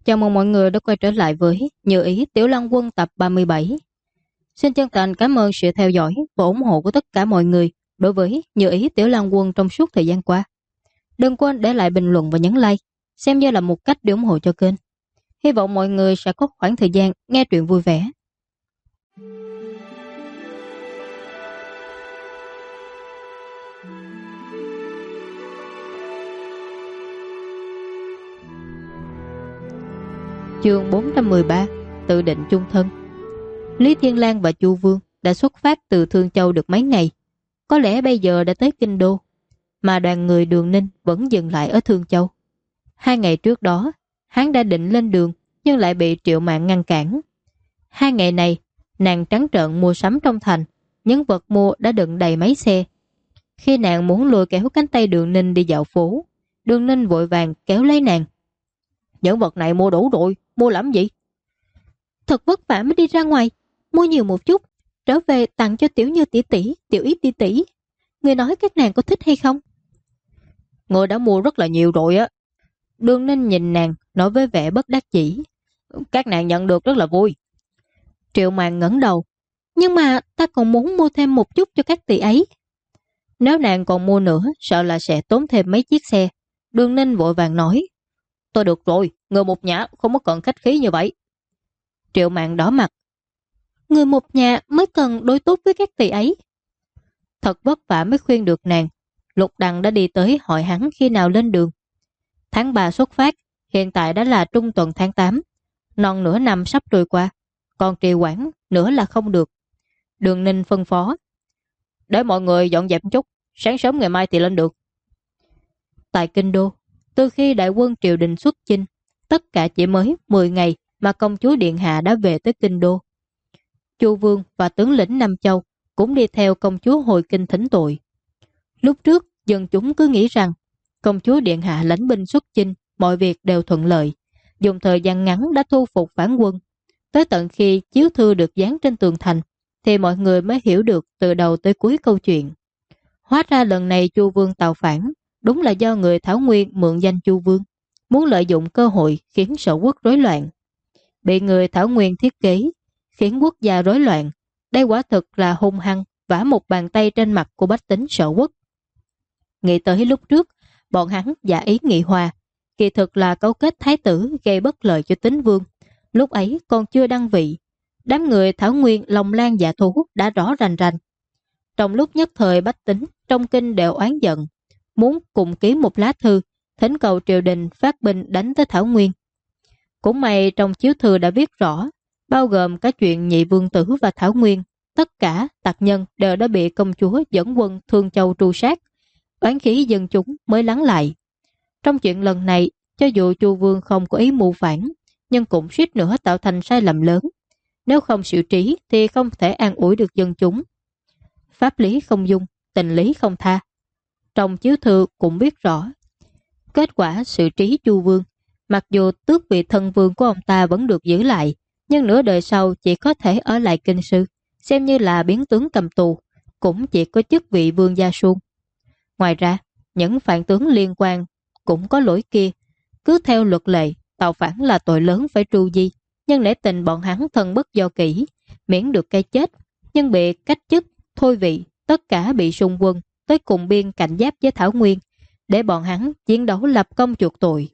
Chào mừng mọi người đã quay trở lại với Như Ý Tiểu Lăng Quân tập 37. Xin chân thành cảm ơn sự theo dõi và ủng hộ của tất cả mọi người đối với Như Ý Tiểu Lăng Quân trong suốt thời gian qua. Đừng quên để lại bình luận và nhấn like, xem như là một cách để ủng hộ cho kênh. Hy vọng mọi người sẽ có khoảng thời gian nghe truyện vui vẻ. Chương 413, Tự định chung thân. Lý Thiên Lang và Chu Vương đã xuất phát từ Thương Châu được mấy ngày, có lẽ bây giờ đã tới Kinh Đô, mà đoàn người Đường Ninh vẫn dừng lại ở Thương Châu. 2 ngày trước đó, hắn đã định lên đường nhưng lại bị Triệu Mạn ngăn cản. 2 ngày này, nàng trắng trợn mua sắm trong thành, những vật mua đã đựng đầy mấy xe. Khi nàng muốn lôi kéo cánh tay Đường Ninh đi dạo phố, Đường Ninh vội vàng kéo lấy nàng. Những vật này mua đủ rồi, mua làm gì? Thật vất vả mới đi ra ngoài, mua nhiều một chút, trở về tặng cho Tiểu Như tỷ tỷ, Tiểu Ý tỷ tỷ. Người nói các nàng có thích hay không? Người đã mua rất là nhiều rồi á. Đường Ninh nhìn nàng, nói với vẻ bất đắc dĩ. Các nàng nhận được rất là vui. Triệu Mạn ngẩng đầu. Nhưng mà ta còn muốn mua thêm một chút cho các tỷ ấy. Nếu nàng còn mua nữa, sợ là sẽ tốn thêm mấy chiếc xe. Đường Ninh vội vàng nói. Tôi được rồi, người một nhà không có cần khách khí như vậy. Triệu Mạn đỏ mặt. Người một nhà mới cần đối tốt với các tỷ ấy. Thật vất vả mới khuyên được nàng. Lục Đằng đã đi tới hỏi hắn khi nào lên đường. Tháng 3 xuất phát, hiện tại đã là trung tuần tháng 8. Non nửa năm sắp trôi qua, còn trì hoãn nữa là không được. Đường Ninh phân phó. Để mọi người dọn dẹp chút, sáng sớm ngày mai thì lên được. Tại Kinh Đô, từ khi đại quân triều đình xuất chinh, tất cả chỉ mới 10 ngày mà công chúa Điện Hạ đã về tới Kinh Đô. Chu Vương và tướng lĩnh Nam Châu cũng đi theo công chúa hồi kinh thỉnh tội. Lúc trước, dân chúng cứ nghĩ rằng công chúa Điện Hạ lãnh binh xuất chinh, mọi việc đều thuận lợi, dùng thời gian ngắn đã thu phục phản quân. Tới tận khi chiếu thư được dán trên tường thành, thì mọi người mới hiểu được từ đầu tới cuối câu chuyện. Hóa ra lần này Chu Vương tạo phản, đúng là do người Thảo Nguyên mượn danh Chu Vương, muốn lợi dụng cơ hội khiến sở quốc rối loạn. Bị người Thảo Nguyên thiết kế, khiến quốc gia rối loạn. Đây quả thực là hung hăng vả một bàn tay trên mặt của bách tính sở quốc. Nghĩ tới lúc trước, bọn hắn giả ý nghị hòa, kỳ thực là cấu kết thái tử gây bất lợi cho Tín Vương. Lúc ấy còn chưa đăng vị, đám người Thảo Nguyên lòng lan dạ thú đã rõ rành rành. Trong lúc nhất thời bách tính trong kinh đều oán giận, muốn cùng ký một lá thư thỉnh cầu triều đình phát binh đánh tới Thảo Nguyên. Cũng may trong chiếu thư đã viết rõ, bao gồm cả chuyện Nhị Vương Tử và Thảo Nguyên, tất cả tặc nhân đều đã bị công chúa dẫn quân Thương Châu tru sát, oán khí dân chúng mới lắng lại. Trong chuyện lần này, cho dù Chu Vương không có ý mưu phản, nhưng cũng suýt nữa tạo thành sai lầm lớn. Nếu không xử trí thì không thể an ủi được dân chúng. Pháp lý không dung, tình lý không tha. Trong chiếu thư cũng viết rõ, kết quả xử trí Chu Vương, mặc dù tước vị thân vương của ông ta vẫn được giữ lại, nhưng nửa đời sau chỉ có thể ở lại kinh sư, xem như là biến tướng cầm tù, cũng chỉ có chức vị vương gia suông. Ngoài ra, những phản tướng liên quan cũng có lỗi kia. Cứ theo luật lệ, tạo phản là tội lớn phải tru di, nhưng nể tình bọn hắn thân bất do kỷ, miễn được cái chết, nhưng bị cách chức, thôi vị, tất cả bị xung quân tới cùng biên cạnh giáp với Thảo Nguyên, để bọn hắn chiến đấu lập công chuộc tội.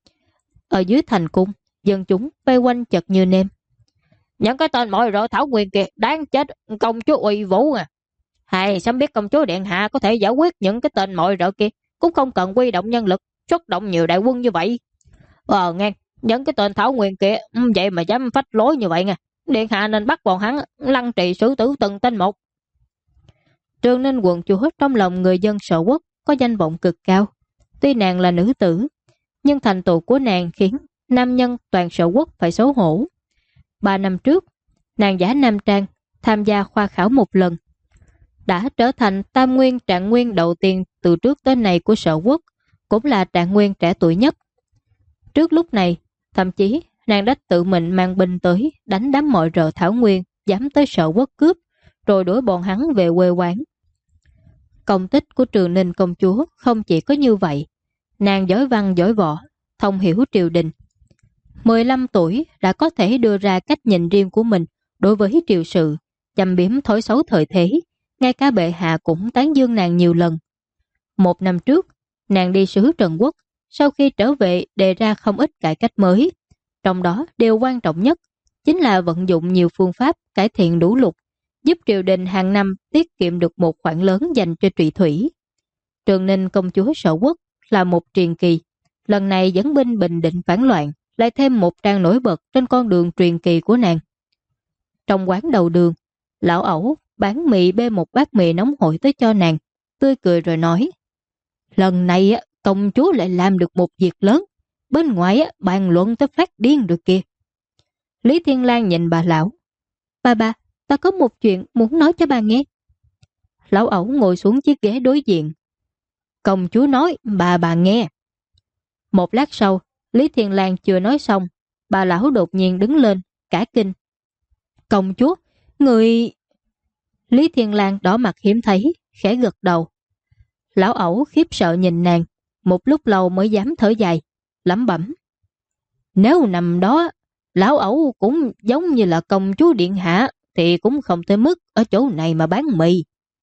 Ở dưới thành cung, dân chúng vây quanh chật như nêm. Những cái tên mọi rợ Thảo Nguyên kìa đáng chết, công chúa Uy Vũ à. Hay sớm biết công chúa Điện Hạ có thể giải quyết những cái tên mọi rợ kia, cũng không cần huy động nhân lực, xuất động nhiều đại quân như vậy. Nghe, những cái tên Thảo Nguyên kia vậy mà dám phách lối như vậy nha. Điện Hạ nên bắt bọn hắn lăng trì xử tử từng tên một. Trương Ninh quận chúa trong lòng người dân sở quốc có danh vọng cực cao. Tuy nàng là nữ tử, nhưng thành tựu của nàng khiến nam nhân toàn sở quốc phải xấu hổ. 3 năm trước, nàng giả nam trang tham gia khoa khảo một lần, đã trở thành tam nguyên trạng nguyên đầu tiên từ trước tới nay của sở quốc, cũng là trạng nguyên trẻ tuổi nhất. Trước lúc này, thậm chí nàng đã tự mình mang binh tới đánh đám mọi rợ Thảo Nguyên dám tới sở quốc cướp, rồi đuổi bọn hắn về quê quán. Công tích của Trường Ninh công chúa không chỉ có như vậy, nàng giỏi văn giỏi võ, thông hiểu triều đình. 15 tuổi đã có thể đưa ra cách nhìn riêng của mình đối với triều sự, châm biếm thói xấu thời thế, ngay cả bệ hạ cũng tán dương nàng nhiều lần. 1 năm trước, nàng đi sứ Trần Quốc, sau khi trở về đề ra không ít cải cách mới, trong đó điều quan trọng nhất chính là vận dụng nhiều phương pháp cải thiện lũ lụt, giúp triều đình hàng năm tiết kiệm được một khoản lớn dành cho trị thủy. Trường Ninh công chúa Sở Quốc là một truyền kỳ, lần này dẫn binh Bình Định phản loạn, lại thêm một trang nổi bật trên con đường truyền kỳ của nàng. Trong quán đầu đường, lão ẩu bán mì bê một bát mì nóng hổi tới cho nàng, tươi cười rồi nói: lần này công chúa lại làm được một việc lớn, bên ngoài bàn luận tới phát điên rồi kìa. Lý Thiên Lang nhìn bà lão: bà, ta có một chuyện muốn nói cho bà nghe. Lão ẩu ngồi xuống chiếc ghế đối diện: công chúa nói, bà nghe. Một lát sau, Lý Thiên Lang chưa nói xong, bà lão đột nhiên đứng lên, cả kinh: công chúa, người... Lý Thiên Lang đỏ mặt hiếm thấy, khẽ gật đầu. Lão ẩu khiếp sợ nhìn nàng, một lúc lâu mới dám thở dài, lẩm bẩm: nếu nằm đó, lão ẩu cũng giống như là công chúa điện hạ, thì cũng không tới mức ở chỗ này mà bán mì.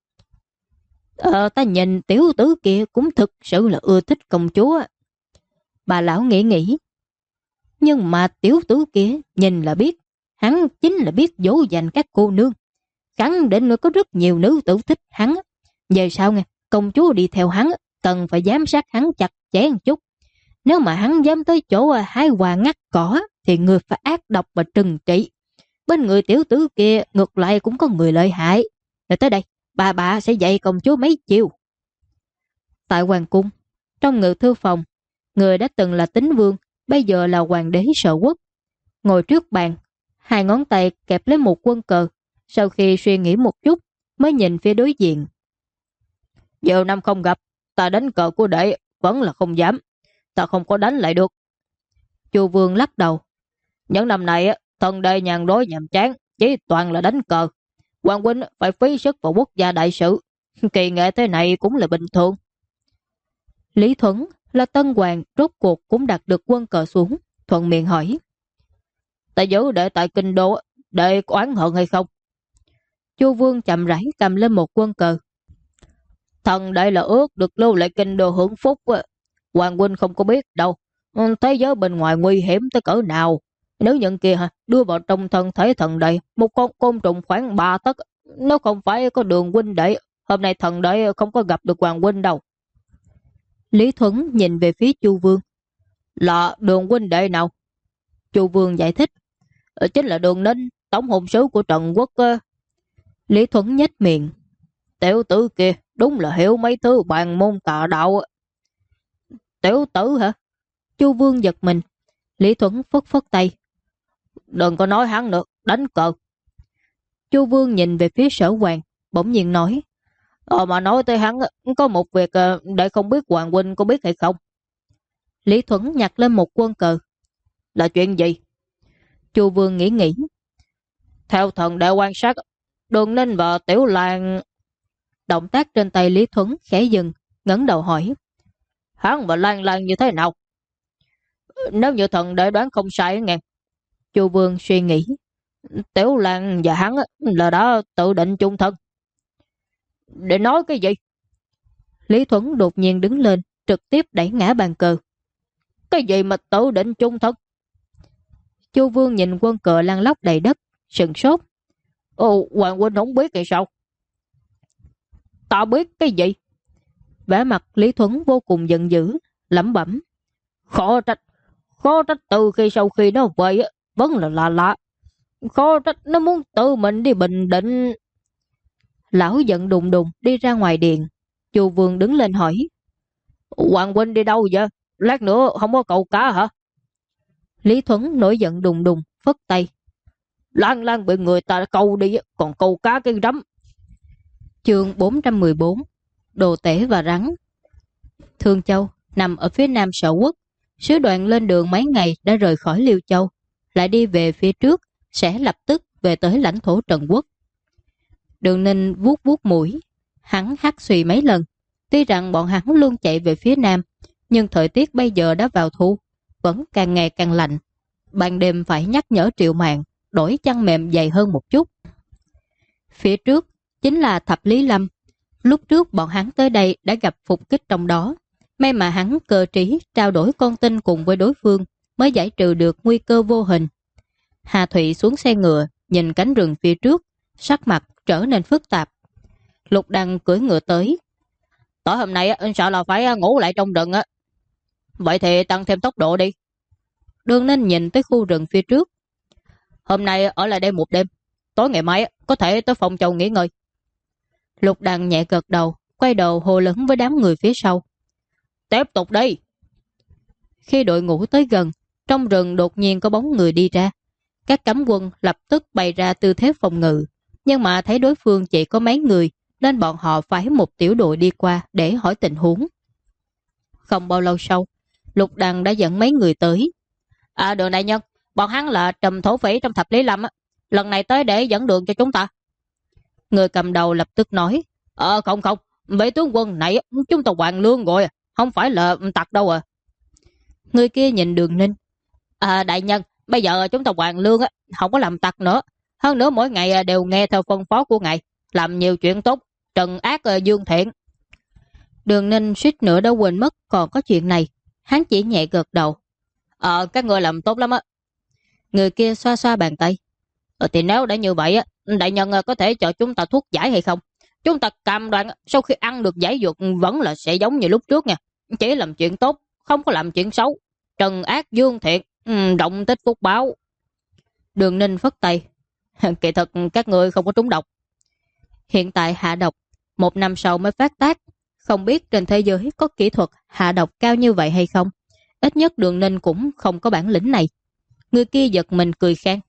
Ta nhìn tiểu tử kia cũng thực sự là ưa thích công chúa. Bà lão nghĩ. Nhưng mà tiểu tử kia nhìn là biết, hắn chính là biết dỗ dành các cô nương. Khẳng định có rất nhiều nữ tử thích hắn. Về sau nghe, công chúa đi theo hắn, cần phải giám sát hắn chặt chẽ một chút. Nếu mà hắn dám tới chỗ hái hoa ngắt cỏ, thì người phải ác độc và trừng trị. Bên người tiểu tử kia ngược lại cũng có người lợi hại. Rồi tới đây, bà sẽ dạy công chúa mấy chiêu. Tại hoàng cung, trong ngự thư phòng, người đã từng là Tín Vương, bây giờ là hoàng đế Sở Quốc, ngồi trước bàn, hai ngón tay kẹp lấy một quân cờ. Sau khi suy nghĩ một chút, mới nhìn phía đối diện. Nhiều năm không gặp, ta đánh cờ của đệ vẫn là không dám, ta không có đánh lại được. Chu Vương lắc đầu: những năm này thần đệ nhàn rỗi nhàm chán, chỉ toàn là đánh cờ. Hoàng huynh phải phí sức vào quốc gia đại sự, kỳ nghệ thế này cũng là bình thường. Lý Thuấn là tân hoàng, rốt cuộc cũng đặt được quân cờ xuống, thuận miệng hỏi: ta giữ đệ tại kinh đô, đệ có oán hận hay không? Chu Vương chậm rãi cầm lên một quân cờ: thần đệ là ước được lưu lại kinh đô hưởng phúc. Hoàng huynh không có biết đâu, thế giới bên ngoài nguy hiểm tới cỡ nào. Nếu nhận kia đưa vào trong thân thể thần đệ một con côn trùng khoảng 3 tấc, nếu không phải có Đường huynh đệ, hôm nay thần đệ không có gặp được Hoàng huynh đâu. Lý Thuấn nhìn về phía Chu Vương: là Đường huynh đệ nào? Chu Vương giải thích: chính là Đường Ninh, tổng hùng sứ của Trần Quốc. Lý Thuấn nhếch miệng: tiểu tử kia đúng là hiểu mấy thứ bàn môn tà đạo. Tiểu tử hả? Chu Vương giật mình. Lý Thuấn phất tay: đừng có nói hắn nữa, đánh cờ. Chu Vương nhìn về phía Sở Hoàng, bỗng nhiên nói: mà nói tới hắn, có một việc để không biết Hoàng huynh có biết hay không. Lý Thuấn nhặt lên một quân cờ: là chuyện gì? Chu Vương nghĩ. Theo thần đệ quan sát, Đường Ninh và Tiểu Lan... Động tác trên tay Lý Thuấn khẽ dừng, ngẩng đầu hỏi: hắn và Lan như thế nào? Nếu như thần đệ đoán không sai nghe. Chu Vương suy nghĩ: Tiểu Lan và hắn là đã tự định chung thân. Để nói cái gì? Lý Thuấn đột nhiên đứng lên, trực tiếp đẩy ngã bàn cờ. Cái gì mà tự định chung thân? Chu Vương nhìn quân cờ lăn lóc đầy đất, sừng sốt. Hoàng huynh không biết hay sao? Ta biết cái gì? Vẻ mặt Lý Thuấn vô cùng giận dữ, lẩm bẩm: khó trách từ sau khi nó về vẫn là lạ. Khó trách nó muốn tự mình đi Bình Định. Lão giận đùng đùng đi ra ngoài điện. Chu Vương đứng lên hỏi: Hoàng huynh đi đâu vậy? Lát nữa không có câu cá hả? Lý Thuấn nổi giận đùng đùng, phất tay: Lan bị người ta câu đi, còn câu cá cái rắm. Chương 414: Đồ tể và rắn. Thương Châu nằm ở phía nam Sở Quốc. Sứ đoàn lên đường mấy ngày đã rời khỏi Liêu Châu, lại đi về phía trước, sẽ lập tức về tới lãnh thổ Trần Quốc. Đường Ninh vuốt vuốt mũi, hắn hắt xùy mấy lần. Tuy rằng bọn hắn luôn chạy về phía nam, nhưng thời tiết bây giờ đã vào thu, vẫn càng ngày càng lạnh. ban đêm phải nhắc nhở Triệu Mạn đổi chăn mềm dày hơn một chút. Phía trước chính là Thập Lý Lâm. Lúc trước bọn hắn tới đây đã gặp phục kích trong đó. May mà hắn cơ trí trao đổi con tin cùng với đối phương mới giải trừ được nguy cơ vô hình. Hà Thụy xuống xe ngựa, nhìn cánh rừng phía trước, sắc mặt trở nên phức tạp. Lục Đăng cưỡi ngựa tới. Tối hôm nay anh sợ là phải ngủ lại trong rừng á. Vậy thì tăng thêm tốc độ đi. Đường Ninh nhìn tới khu rừng phía trước. Hôm nay ở lại đây một đêm, tối ngày mai có thể tới Phong Châu nghỉ ngơi. Lục Đăng nhẹ gật đầu, quay đầu hô lớn với đám người phía sau. Tiếp tục đi. Khi đội ngũ tới gần, trong rừng đột nhiên có bóng người đi ra. Các cấm quân lập tức bày ra tư thế phòng ngự, nhưng mà thấy đối phương chỉ có mấy người nên bọn họ phái một tiểu đội đi qua để hỏi tình huống. Không bao lâu sau, Lục Đăng đã dẫn mấy người tới. Đường đại nhân, bọn hắn là trùm thổ phỉ trong Thập Lý Lâm á, lần này tới để dẫn đường cho chúng ta. Người cầm đầu lập tức nói. Không, vị tướng quân này chúng ta hoàn lương rồi, không phải là tặc đâu à. Người kia nhìn Đường Ninh. Đại nhân, bây giờ chúng ta hoàn lương á, không có làm tặc nữa. Hơn nữa mỗi ngày đều nghe theo phân phó của ngài, làm nhiều chuyện tốt, trừng ác dương thiện. Đường Ninh suýt nữa đã quên mất còn có chuyện này. Hắn chỉ nhẹ gật đầu. Các người làm tốt lắm á. Người kia xoa xoa bàn tay. Thì nếu đã như vậy á, đại nhân có thể cho chúng ta thuốc giải hay không? Chúng ta cam đoan sau khi ăn được giải dược vẫn là sẽ giống như lúc trước nha. Chỉ làm chuyện tốt, không có làm chuyện xấu. Trừng ác dương thiện, động tích phúc báo. Đường Ninh phất tay. Kỳ thực các người không có trúng độc. Hiện tại hạ độc, 1 năm sau mới phát tác. Không biết trên thế giới có kỹ thuật hạ độc cao như vậy hay không. Ít nhất Đường Ninh cũng không có bản lĩnh này. Người kia giật mình cười khan.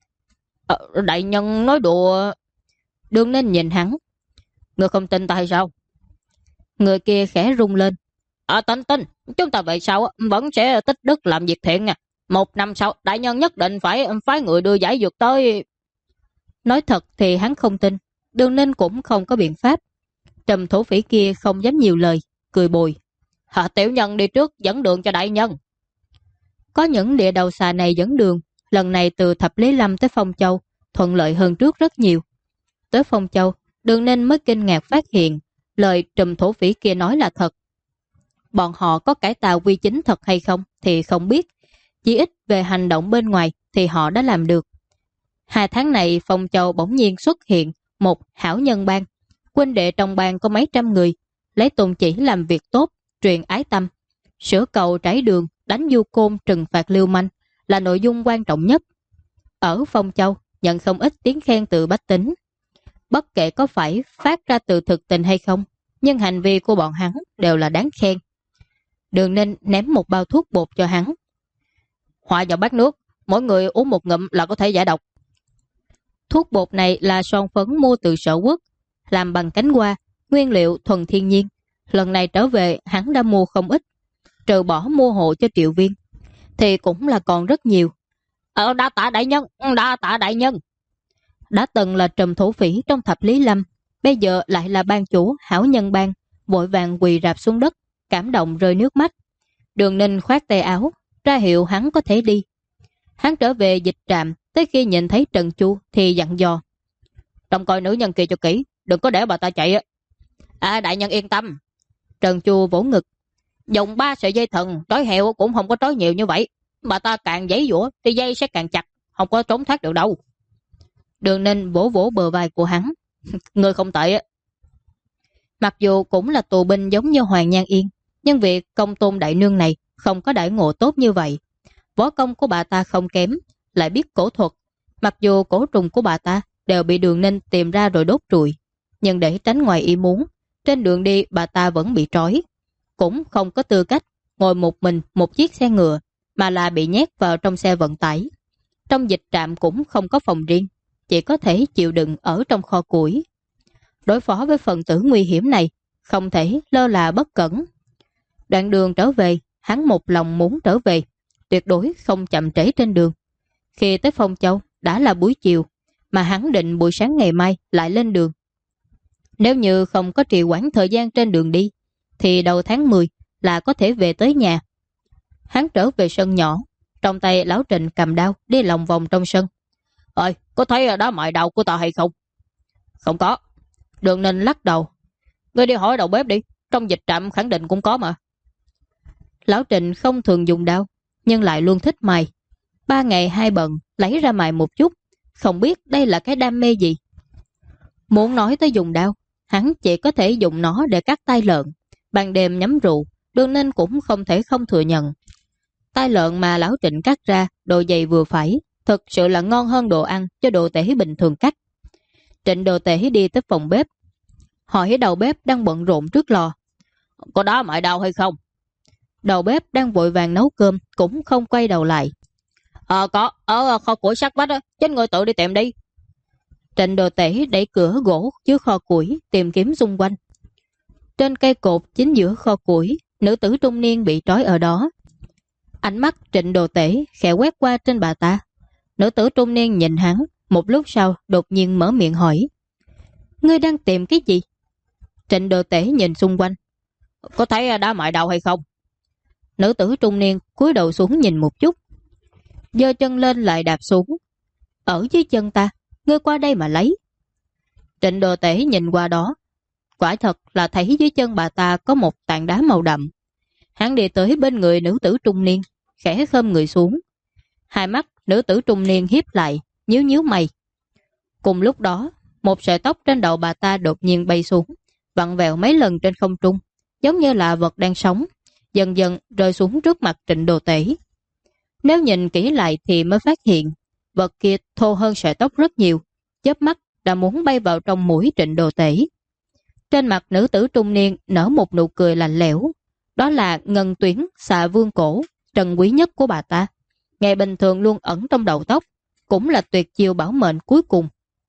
Đại nhân nói đùa. Đường Ninh nhìn hắn. Người không tin ta hay sao? Người kia khẽ rung lên. Tin, chúng ta về sau vẫn sẽ tích đức làm việc thiện nha. 1 năm sau đại nhân nhất định phải phái người đưa giải dược tới. Nói thật thì hắn không tin. Đường Ninh cũng không có biện pháp. Trầm thổ phỉ kia không dám nhiều lời, cười bồi. Tiểu nhân đi trước dẫn đường cho đại nhân. Có những địa đầu xà này dẫn đường, lần này từ Thập Lý Lâm tới Phong Châu thuận lợi hơn trước rất nhiều. Tới Phong Châu, Đường Ninh mới kinh ngạc phát hiện lời trùm thổ phỉ kia nói là thật. Bọn họ có cải tạo quy chính thật hay không thì không biết, chỉ ít về hành động bên ngoài thì họ đã làm được. 2 tháng này Phong Châu bỗng nhiên xuất hiện một hảo nhân bang. Huynh đệ trong bang có mấy trăm người, lấy tôn chỉ làm việc tốt, truyền ái tâm, sửa cầu trải đường, đánh du côn, trừng phạt lưu manh là nội dung quan trọng nhất. Ở Phong Châu nhận không ít tiếng khen từ bách tính. Bất kể có phải phát ra từ thực tình hay không, nhưng hành vi của bọn hắn đều là đáng khen. Đường Ninh ném một bao thuốc bột cho hắn. Hòa vào bát nước, mỗi người uống một ngụm là có thể giải độc. Thuốc bột này là son phấn mua từ Sở Quốc, làm bằng cánh hoa, nguyên liệu thuần thiên nhiên. Lần này trở về hắn đã mua không ít, trừ bỏ mua hộ cho Triệu Viên thì cũng là còn rất nhiều. Đa tạ đại nhân, đa tạ đại nhân. Đã từng là trùm thổ phỉ trong Thập Lý Lâm, bây giờ lại là ban chủ hảo nhân bang, vội vàng quỳ rạp xuống đất, cảm động rơi nước mắt. Đường Ninh khoát tay áo, ra hiệu hắn có thể đi. Hắn trở về dịch trạm, tới khi nhìn thấy Trần Chu thì dặn dò. Trông coi nữ nhân kia cho kỹ, đừng có để bà ta chạy. Đại nhân yên tâm. Trần Chu vỗ ngực. Dùng 3 sợi dây thừng trói heo cũng không có trói nhiều như vậy. Bà ta càng giãy giụa thì dây sẽ càng chặt, không có trốn thoát được đâu. Đường Ninh vỗ vỗ bờ vai của hắn. Người không tệ. Mặc dù cũng là tù binh giống như Hoàng Nhan Yên, nhưng việc công tôn đại nương này không có đãi ngộ tốt như vậy. Võ công của bà ta không kém, lại biết cổ thuật. Mặc dù cổ trùng của bà ta đều bị Đường Ninh tìm ra rồi đốt trụi, nhưng để tránh ngoài ý muốn, trên đường đi bà ta vẫn bị trói. Cũng không có tư cách ngồi một mình một chiếc xe ngựa, mà là bị nhét vào trong xe vận tải. Trong dịch trạm cũng không có phòng riêng, chỉ có thể chịu đựng ở trong kho củi. Đối phó với phần tử nguy hiểm này, không thể lơ là bất cẩn. Đoạn đường trở về, hắn một lòng muốn trở về, tuyệt đối không chậm trễ trên đường. Khi tới Phong Châu đã là buổi chiều, mà hắn định buổi sáng ngày mai lại lên đường. Nếu như không có trì hoãn thời gian trên đường đi, thì đầu tháng 10 là có thể về tới nhà. Hắn trở về sân nhỏ, Trong tay lão Trịnh cầm đao đi lòng vòng trong sân. Ơi, có thấy đá mài đao của ta hay không? Không có. Đường Ninh lắc đầu. Ngươi đi hỏi đầu bếp đi, trong dịch trạm khẳng định cũng có mà. Lão Trịnh không thường dùng đao, nhưng lại luôn thích mài. 3 ngày 2 bận lấy ra mài một chút, không biết đây là cái đam mê gì. Muốn nói tới dùng đao, hắn chỉ có thể dùng nó để cắt tai lợn. Ban đêm nhắm rượu, Đường Ninh cũng không thể không thừa nhận. Tai lợn mà lão Trịnh cắt ra, độ dày vừa phải, thực sự là ngon hơn đồ ăn cho đồ tể bình thường cắt. Trịnh đồ tể đi tới phòng bếp, hỏi đầu bếp đang bận rộn trước lò. Có đá mài đao hay không? Đầu bếp đang vội vàng nấu cơm, cũng không quay đầu lại. Có, ở kho củi sát vách á, chính người tự đi tìm đi. Trịnh đồ tể đẩy cửa gỗ trước kho củi, tìm kiếm xung quanh. Trên cây cột chính giữa kho củi, nữ tử trung niên bị trói ở đó. Ánh mắt Trịnh đồ tể khẽ quét qua trên bà ta. Nữ tử trung niên nhìn hắn, một lúc sau đột nhiên mở miệng hỏi. Ngươi đang tìm cái gì? Trịnh đồ tể nhìn xung quanh. Có thấy đá mài đao hay không? Nữ tử trung niên cúi đầu xuống nhìn một chút, giơ chân lên lại đạp xuống. Ở dưới chân ta, ngươi qua đây mà lấy. Trịnh đồ tể nhìn qua đó, quả thật là thấy dưới chân bà ta có một tảng đá màu đậm. Hắn đi tới bên người nữ tử trung niên, khẽ khom người xuống. Hai mắt nữ tử trung niên hiếp lại, nhíu nhíu mày. Cùng lúc đó, một sợi tóc trên đầu bà ta đột nhiên bay xuống, vặn vẹo mấy lần trên không trung, giống như là vật đang sống, dần dần rơi xuống trước mặt Trịnh đồ tể. Nếu nhìn kỹ lại thì mới phát hiện, vật kia thô hơn sợi tóc rất nhiều, chớp mắt đã muốn bay vào trong mũi Trịnh đồ tể. Trên mặt nữ tử trung niên nở một nụ cười lạnh lẽo, đó là ngân tuyến xà vương cổ, trần quý nhất của bà ta. Ngày bình thường luôn ẩn trong đầu tóc, cũng là tuyệt chiêu bảo mệnh cuối cùng.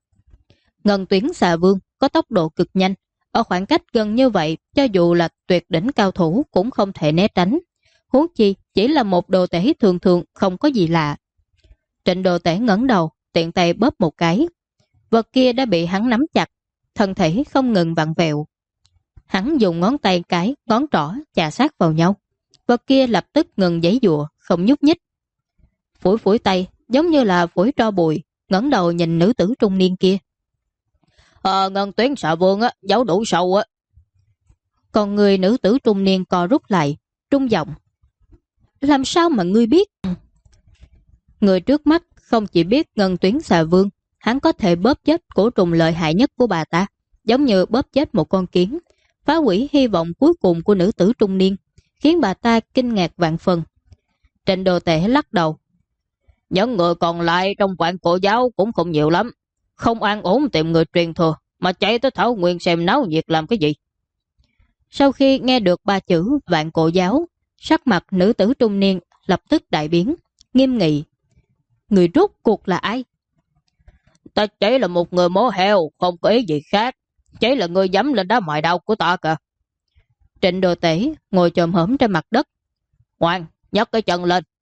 Ngân tuyến xà vương có tốc độ cực nhanh, ở khoảng cách gần như vậy, cho dù là tuyệt đỉnh cao thủ cũng không thể né tránh. Huống chi chỉ là một đồ tể thường thường, không có gì lạ. Trịnh đồ tể ngẩng đầu, tiện tay bóp một cái. Vật kia đã bị hắn nắm chặt, thân thể không ngừng vặn vẹo. Hắn dùng ngón tay cái, ngón trỏ chà sát vào nhau. Vật kia lập tức ngừng giãy giụa, không nhúc nhích. Phủi phủi tay, giống như là phủi tro bụi, ngẩng đầu nhìn nữ tử trung niên kia. Ngân tuyến xà vương á, giấu đủ sâu á. Còn người nữ tử trung niên co rút lại, trung giọng. Làm sao mà ngươi biết? Người trước mắt không chỉ biết ngân tuyến xà vương, hắn có thể bóp chết cổ trùng lợi hại nhất của bà ta, giống như bóp chết một con kiến, phá hủy hy vọng cuối cùng của nữ tử trung niên, khiến bà ta kinh ngạc vạn phần. Trịnh đồ tể lắc đầu. Những người còn lại trong vạn cổ giáo cũng không nhiều lắm, không an ổn tìm người truyền thừa, mà chạy tới Thảo Nguyên xem náo nhiệt làm cái gì. Sau khi nghe được 3 chữ vạn cổ giáo, sắc mặt nữ tử trung niên lập tức đại biến, nghiêm nghị. Người rốt cuộc là ai? Ta chỉ là một người mổ heo, không có ý gì khác. Chỉ là người dám lên đá mài đao của ta kìa. Trịnh đồ tể ngồi chồm hổm trên mặt đất. Ngoan, nhấc cái chân lên.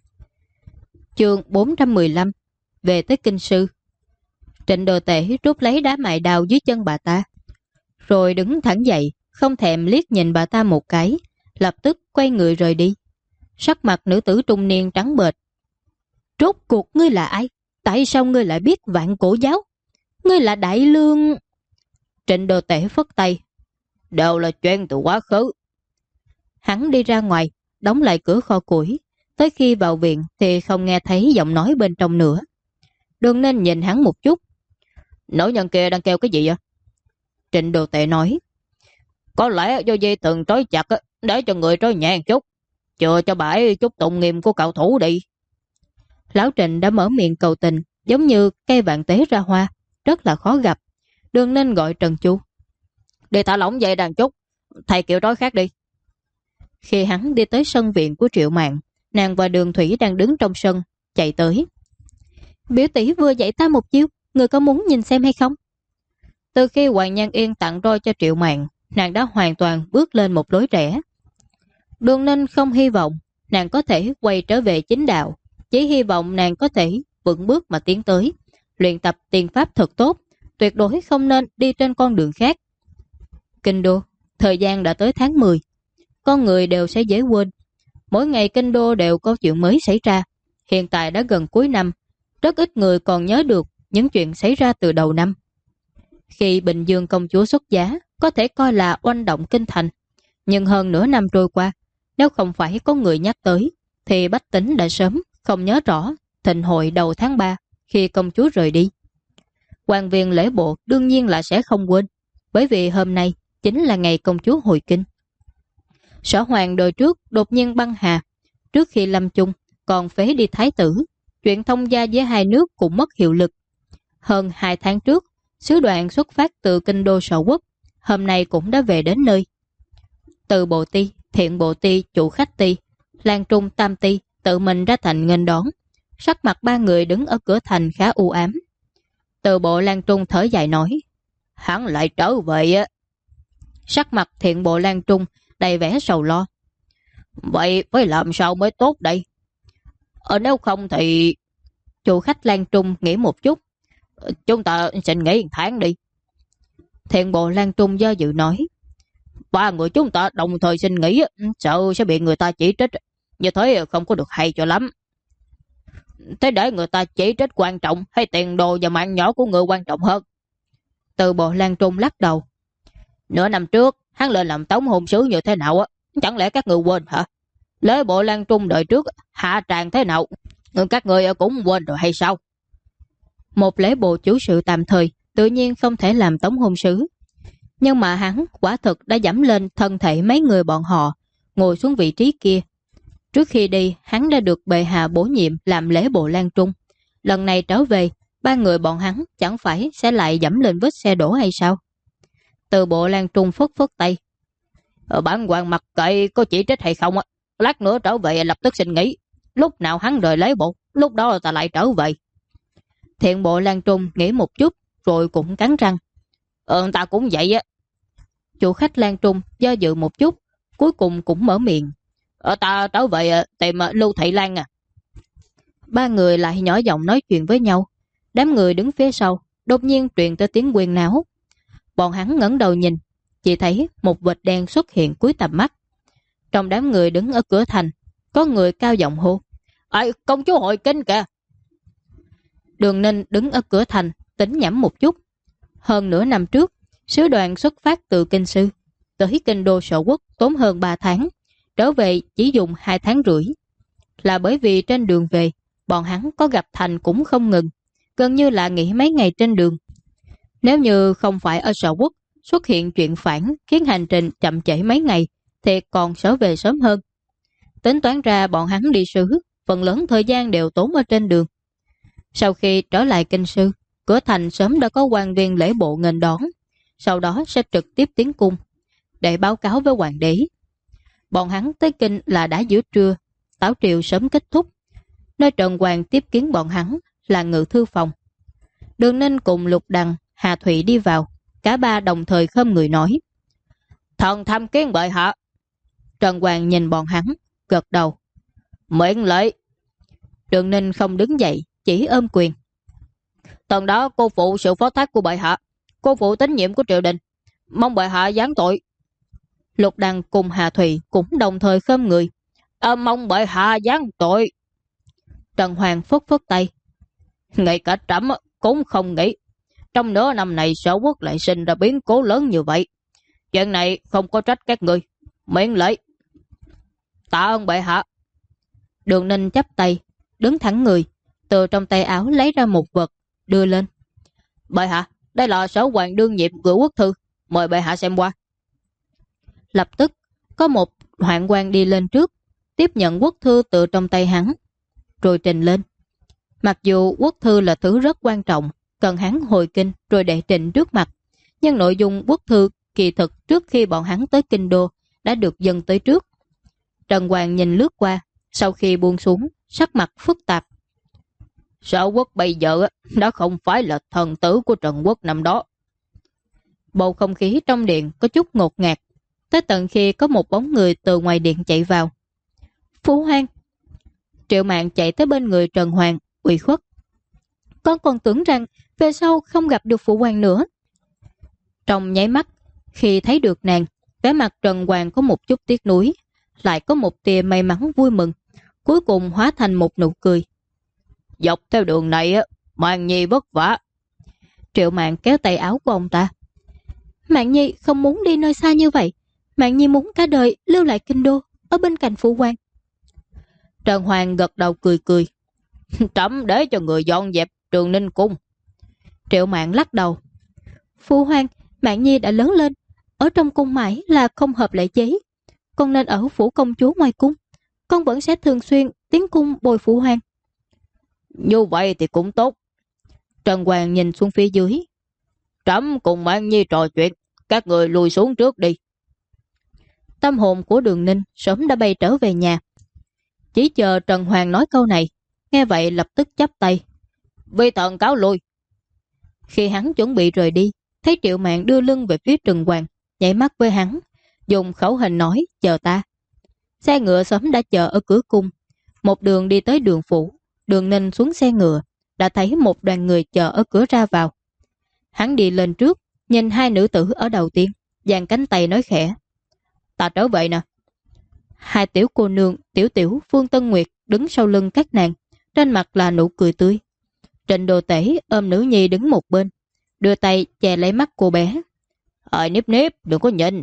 Chương 415. Về tới kinh sư. Trịnh đồ tể rút lấy đá mài đao dưới chân bà ta, rồi đứng thẳng dậy, không thèm liếc nhìn bà ta một cái, lập tức quay người rời đi. Sắc mặt nữ tử trung niên trắng bệch. Rốt cuộc ngươi là ai? Tại sao ngươi lại biết vạn cổ giáo? Ngươi là đại lương... Trịnh đồ tể phất tay. Đều là chuyện từ quá khứ. Hắn đi ra ngoài, đóng lại cửa kho củi. Tới khi vào viện thì không nghe thấy giọng nói bên trong nữa. Đường Ninh nhìn hắn một chút. Nữ nhân kia đang kêu cái gì vậy? Trịnh đồ tể nói. Có lẽ do dây thừng trói chặt để cho người trói nhẹ chút, chờ cho bà ấy chút tụng nghiêm của cậu thủ đi. Lão Trịnh đã mở miệng cầu tình, giống như cây vạn tế ra hoa, rất là khó gặp. Đường Ninh gọi Trần Chu. Đi thả lỏng dây đàn chút, thầy kiểu trói khác đi. Khi hắn đi tới sân viện của Triệu Mạn, nàng và Đường Thủy đang đứng trong sân, chạy tới. Biểu tỷ vừa dạy ta một chiêu, người có muốn nhìn xem hay không? Từ khi Hoàng Nhan Yên tặng roi cho Triệu Mạn, nàng đã hoàn toàn bước lên một lối rẽ. Đường Ninh không hy vọng nàng có thể quay trở về chính đạo, chỉ hy vọng nàng có thể vững bước mà tiến tới, luyện tập tiền pháp thật tốt, tuyệt đối không nên đi trên con đường khác. Kinh đô, thời gian đã tới tháng 10, con người đều sẽ dễ quên. Mỗi ngày kinh đô đều có chuyện mới xảy ra, hiện tại đã gần cuối năm, rất ít người còn nhớ được những chuyện xảy ra từ đầu năm. Khi Bình Dương công chúa xuất giá, có thể coi là oanh động kinh thành, nhưng hơn nửa năm trôi qua, nếu không phải có người nhắc tới, thì bách tính đã sớm không nhớ rõ thịnh hội đầu tháng 3 khi công chúa rời đi. Quan viên lễ bộ đương nhiên là sẽ không quên, bởi vì hôm nay chính là ngày công chúa hồi kinh. Sở hoàng đời trước đột nhiên băng hà, trước khi lâm chung còn phế đi thái tử, chuyện thông gia với hai nước cũng mất hiệu lực. Hơn 2 tháng trước, sứ đoàn xuất phát từ kinh đô Sở Quốc, hôm nay cũng đã về đến nơi. Từ bộ ty, thiện bộ ty, chủ khách ty, Lan Trung tam ty tự mình ra thành nghênh đón. Sắc mặt ba người đứng ở cửa thành khá u ám. Từ bộ Lan Trung thở dài nói, hắn lại trở về á. Sắc mặt thiện bộ Lan Trung đầy vẻ sầu lo. Vậy phải làm sao mới tốt đây? Nếu không thì... Chủ khách Lan Trung nghĩ một chút. Chúng ta xin nghỉ 1 tháng đi. Thiện bộ Lan Trung do dự nói, 3 người chúng ta đồng thời xin nghỉ, sợ sẽ bị người ta chỉ trích, như thế không có được hay cho lắm. Thế để người ta chỉ trích quan trọng hay tiền đồ và mạng nhỏ của người quan trọng hơn? Từ bộ Lan Trung lắc đầu. Nửa năm trước hắn lên làm tống hôn sứ như thế nào á, chẳng lẽ các người quên hả? Lễ bộ Lan Trung đời trước hạ tràng thế nào, các người cũng quên rồi hay sao? Một lễ bộ chủ sự tạm thời tự nhiên không thể làm tống hôn sứ, nhưng mà hắn quả thực đã dẫm lên thân thể mấy người bọn họ, ngồi xuống vị trí kia. Trước khi đi, hắn đã được bệ hạ bổ nhiệm làm lễ bộ Lan Trung. Lần này trở về, 3 người bọn hắn chẳng phải sẽ lại dẫm lên vết xe đổ hay sao? Từ bộ Lan Trung phất phất tay. Bản quan mặc kệ có chỉ trích hay không á, lát nữa trở về lập tức xin nghỉ. Lúc nào hắn rời lễ bộ, lúc đó ta lại trở về. Thiện bộ Lan Trung nghĩ một chút, rồi cũng cắn răng. Ta cũng vậy á. Chủ khách Lan Trung do dự một chút, cuối cùng cũng mở miệng. Ta trở về tìm Lưu Thị Lan à. 3 người lại nhỏ giọng nói chuyện với nhau. Đám người đứng phía sau đột nhiên truyền tới tiếng quyền náo. Bọn hắn ngẩng đầu nhìn, chỉ thấy một vệt đen xuất hiện cuối tầm mắt. Trong đám người đứng ở cửa thành, có người cao giọng hô, công chúa hội kinh kìa. Đường Ninh đứng ở cửa thành, tính nhẩm một chút. Hơn nửa năm trước, sứ đoàn xuất phát từ Kinh Sư tới kinh đô Sở Quốc tốn hơn 3 tháng, trở về chỉ dùng 2 tháng rưỡi. Là bởi vì trên đường về, bọn hắn có gặp thành cũng không ngừng, gần như là nghỉ mấy ngày trên đường. Nếu như không phải ở Sở Quốc xuất hiện chuyện phản khiến hành trình chậm trễ mấy ngày, thì còn trở về sớm hơn. Tính toán ra bọn hắn đi sứ, phần lớn thời gian đều tốn ở trên đường. Sau khi trở lại Kinh Sư, cửa thành sớm đã có quan viên lễ bộ nghênh đón, sau đó sẽ trực tiếp tiến cung để báo cáo với hoàng đế. Bọn hắn tới kinh là đã giữa trưa, tảo triều sớm kết thúc. Nơi Trần Hoàng tiếp kiến bọn hắn là ngự thư phòng. Đường Ninh cùng Lục Đằng, Hà Thụy đi vào, cả ba đồng thời khom người nói, thần tham kiến bệ hạ. Trần Hoàng nhìn bọn hắn, gật đầu, mệnh lệnh. Đường Ninh không đứng dậy, chỉ ôm quyền. Tần đó cô phụ sự phó thác của bệ hạ, cô phụ tín nhiệm của triều đình, mong bệ hạ giáng tội. Lục Đằng cùng Hà Thụy cũng đồng thời khom người, mong bệ hạ giáng tội. Trần Hoàng phất phất tay, ngay cả trẫm cũng không nghĩ trong nửa năm này Sở Quốc lại sinh ra biến cố lớn như vậy. Chuyện này không có trách các người, miễn lệnh. Tạ ơn bệ hạ. Đường Ninh chắp tay, đứng thẳng người, từ trong tay áo lấy ra một vật, đưa lên. Bệ hạ, đây là Sở Hoàng đương nhiệm gửi quốc thư, mời bệ hạ xem qua. Lập tức có một hoạn quan đi lên trước, tiếp nhận quốc thư từ trong tay hắn, rồi trình lên. Mặc dù quốc thư là thứ rất quan trọng, cần hắn hồi kinh rồi để trình trước mặt, nhưng nội dung quốc thư kỳ thực trước khi bọn hắn tới kinh đô đã được dâng tới trước. Trần Hoàng nhìn lướt qua, sau khi buông xuống, sắc mặt phức tạp. Sở Quốc bây giờ đã không phải là thần tử của Trần Quốc năm đó. Bầu không khí trong điện có chút ngột ngạt, tới tận khi có một bóng người từ ngoài điện chạy vào. Phụ hoàng! Triệu Mạn chạy tới bên người Trần Hoàng, ủy khuất. Con còn tưởng rằng về sau không gặp được phụ hoàng nữa. Trong nháy mắt, khi thấy được nàng, vẻ mặt Trần Hoàng có một chút tiếc nuối, lại có một tia may mắn vui mừng, cuối cùng hóa thành một nụ cười, Dọc theo đường này á, Mạn Nhi vất vả. Triệu Mạn kéo tay áo của ông ta. Mạn Nhi không muốn đi nơi xa như vậy. Mạn Nhi muốn cả đời lưu lại kinh đô, ở bên cạnh phụ hoàng. Trần Hoàng gật đầu cười cười. Trẫm để cho người dọn dẹp Trường Ninh Cung. Triệu Mạn lắc đầu. Phụ hoàng, Mạn Nhi đã lớn lên, ở trong cung mãi là không hợp lệ chế. Con nên ở phủ công chúa ngoài cung. Con vẫn sẽ thường xuyên tiến cung bồi phụ hoàng. Như vậy thì cũng tốt. Trần Hoàng nhìn xuống phía dưới. Trẫm cùng Mạn Nhi trò chuyện, các người lùi xuống trước đi. Tâm hồn của Đường Ninh sớm đã bay trở về nhà. Chỉ chờ Trần Hoàng nói câu này, nghe vậy lập tức chắp tay. Vi thần cáo lui. Khi hắn chuẩn bị rời đi, thấy Triệu Mạn đưa lưng về phía Trần Hoàng, nhảy mắt với hắn, dùng khẩu hình nói chờ ta. Xe ngựa sớm đã chờ ở cửa cung. Một đường đi tới đường phủ. Đường Ninh xuống xe ngựa, đã thấy một đoàn người chờ ở cửa ra vào. Hắn đi lên trước, nhìn hai nữ tử ở đầu tiên, dang cánh tay nói khẽ. Ta trở vậy nè. Hai tiểu cô nương Tiểu Tiểu, Phương Tân Nguyệt đứng sau lưng các nàng, trên mặt là nụ cười tươi. Trịnh Đồ Tể ôm nữ nhi đứng một bên, đưa tay che lấy mắt cô bé. Nếp nếp, đừng có nhìn.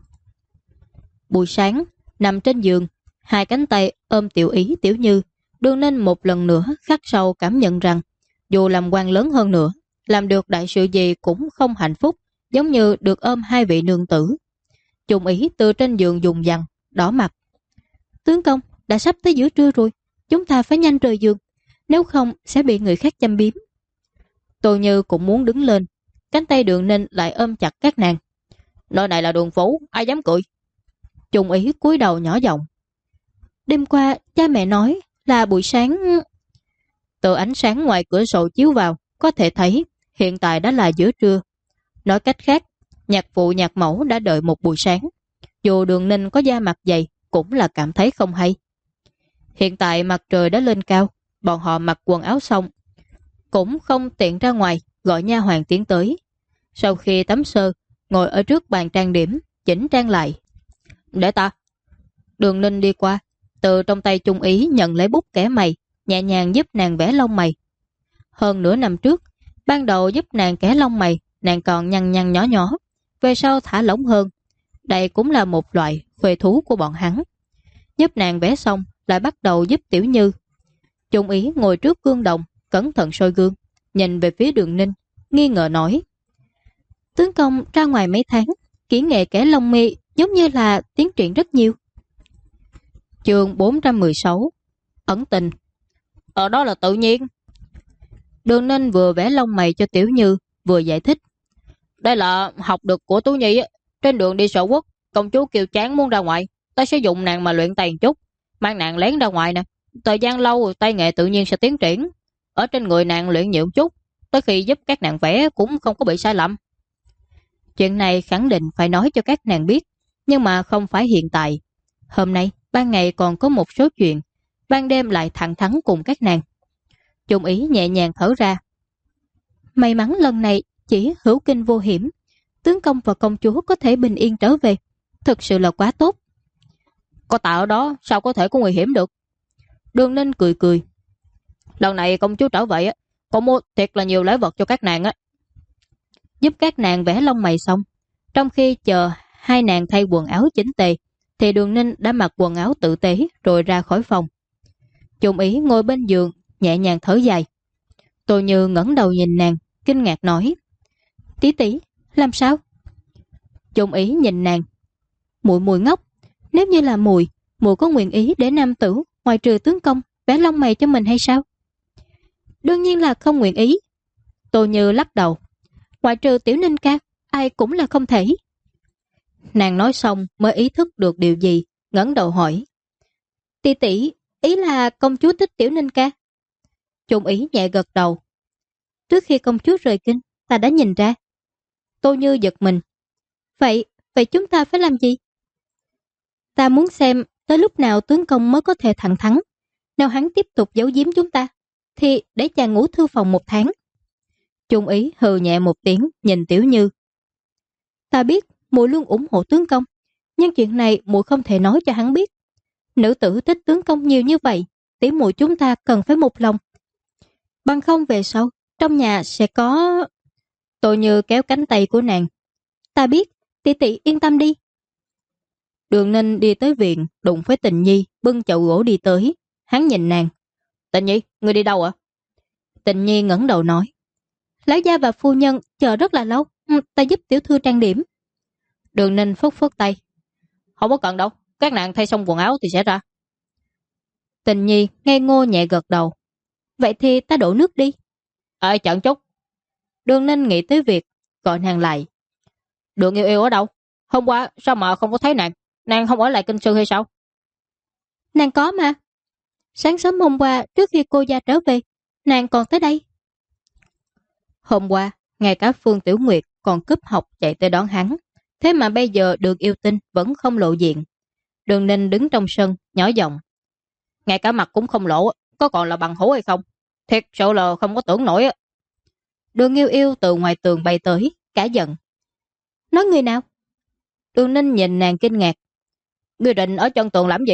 Buổi sáng, nằm trên giường, hai cánh tay ôm Tiểu Ý Tiểu Như, Đường Ninh một lần nữa khắc sâu cảm nhận rằng dù làm quan lớn hơn nữa, làm được đại sự gì cũng không hạnh phúc, giống như được ôm hai vị nương tử. Trung Ý từ trên giường dùng dằn, đỏ mặt. Tướng công, đã sắp tới giữa trưa rồi, chúng ta phải nhanh rời giường, nếu không sẽ bị người khác châm biếm. Tô Như cũng muốn đứng lên, cánh tay Đường Ninh lại ôm chặt các nàng. Nơi này là đường phố, ai dám cười. Trung Ý cúi đầu nhỏ giọng. Đêm qua cha mẹ nói là buổi sáng. Từ ánh sáng ngoài cửa sổ chiếu vào, có thể thấy hiện tại đã là giữa trưa. Nói cách khác, nhạc phụ nhạc mẫu đã đợi một buổi sáng. Dù Đường Ninh có da mặt dày, cũng là cảm thấy không hay. Hiện tại mặt trời đã lên cao, bọn họ mặc quần áo xong, cũng không tiện ra ngoài, gọi nha hoàn tiến tới. Sau khi tắm sơ, ngồi ở trước bàn trang điểm, chỉnh trang lại. Để ta. Đường Ninh đi qua, từ trong tay Trung Ý nhận lấy bút kẻ mày, nhẹ nhàng giúp nàng vẽ lông mày. Hơn nửa năm trước, ban đầu giúp nàng kẻ lông mày, nàng còn nhăn nhăn nhỏ nhỏ, về sau thả lỏng hơn. Đây cũng là một loại khuê thú của bọn hắn. Giúp nàng vẽ xong, lại bắt đầu giúp Tiểu Như. Trung Ý ngồi trước gương đồng, cẩn thận soi gương, nhìn về phía Đường Ninh, nghi ngờ nói. Tướng công ra ngoài mấy tháng, kỹ nghệ kẻ lông mi giống như là tiến triển rất nhiều. Chương 416 Ẩn tình. Ở đó là tự nhiên. Đường Ninh vừa vẽ lông mày cho Tiểu Như, vừa giải thích. Đây là học được của Tú Nhi. Trên đường đi Sở Quốc, công chúa kêu chán muốn ra ngoài, ta sẽ dùng nàng mà luyện tay chút, mang nàng lén ra ngoài nè. Thời gian lâu, tay nghệ tự nhiên sẽ tiến triển. Ở trên người nàng luyện nhiều chút, tới khi giúp các nàng vẽ cũng không có bị sai lầm. Chuyện này khẳng định phải nói cho các nàng biết, nhưng mà không phải hiện tại. Hôm nay, ban ngày còn có một số chuyện, ban đêm lại thẳng thắn cùng các nàng. Trung Ý nhẹ nhàng thở ra. May mắn lần này chỉ hữu kinh vô hiểm, tướng công và công chúa có thể bình yên trở về, thực sự là quá tốt. Có tạ ở đó, sao có thể có nguy hiểm được? Đường Ninh cười cười. Lần này công chúa trở về, con mua thiệt là nhiều lễ vật cho các nàng á. Giúp các nàng vẽ lông mày xong, trong khi chờ hai nàng thay quần áo chỉnh tề, thì Đường Ninh đã mặc quần áo tử tế rồi ra khỏi phòng. Trung Ý ngồi bên giường, nhẹ nhàng thở dài. Tô Như ngẩng đầu nhìn nàng, kinh ngạc nói. Tỷ tỷ, làm sao? Trung Ý nhìn nàng. Muội muội ngốc, nếu như là muội có nguyện ý để nam tử ngoài trừ tướng công vẽ lông mày cho mình hay sao? Đương nhiên là không nguyện ý. Tô Như lắc đầu. Ngoại trừ Tiểu Ninh ca, ai cũng là không thể. Nàng nói xong mới ý thức được điều gì, ngẩng đầu hỏi. Tỷ tỷ, ý là công chúa thích Tiểu Ninh ca? Trung Ý nhẹ gật đầu. Trước khi công chúa rời kinh, ta đã nhìn ra. Tô Như giật mình. Vậy chúng ta phải làm gì? Ta muốn xem tới lúc nào tướng công mới có thể thẳng thắn. Nếu hắn tiếp tục giấu giếm chúng ta, thì để chàng ngủ thư phòng 1 tháng. Trung Ý hừ nhẹ một tiếng, nhìn Tiểu Như. Ta biết muội luôn ủng hộ tướng công, nhưng chuyện này muội không thể nói cho hắn biết. Nữ tử thích tướng công nhiều như vậy, tỷ muội chúng ta cần phải một lòng. Bằng không về sau, trong nhà sẽ có... Tôi Như kéo cánh tay của nàng. Ta biết, tỷ tỷ yên tâm đi. Đường Ninh đi tới viện, đụng với Tình Nhi, bưng chậu gỗ đi tới. Hắn nhìn nàng. Tình Nhi, ngươi đi đâu ạ? Tình Nhi ngẩng đầu nói. Lão gia và phu nhân chờ rất là lâu, ta giúp tiểu thư trang điểm. Đường Ninh phất phất tay. Không có cần đâu, các nàng thay xong quần áo thì sẽ ra. Tình Nhi ngây ngô nhẹ gật đầu. Vậy thì ta đổ nước đi. Chậm chút. Đường Ninh nghĩ tới việc gọi nàng lại. Đường Yêu Yêu ở đâu? Hôm qua sao mà không có thấy nàng? Nàng không ở lại Kinh Sư hay sao? Nàng có mà. Sáng sớm hôm qua trước khi cô gia trở về, nàng còn tới đây. Hôm qua, ngay cả Phương Tiểu Nguyệt còn cúp học chạy tới đón hắn. Thế mà bây giờ Đường Yêu Tinh vẫn không lộ diện. Đường Ninh đứng trong sân, nhỏ giọng. Ngay cả mặt cũng không lộ, có còn là bằng hữu hay không? Thiệt sự là không có tưởng nổi. Đường Yêu Yêu từ ngoài tường bay tới, cả giận. Nói người nào? Đường Ninh nhìn nàng kinh ngạc. Người rình ở chân tường làm gì?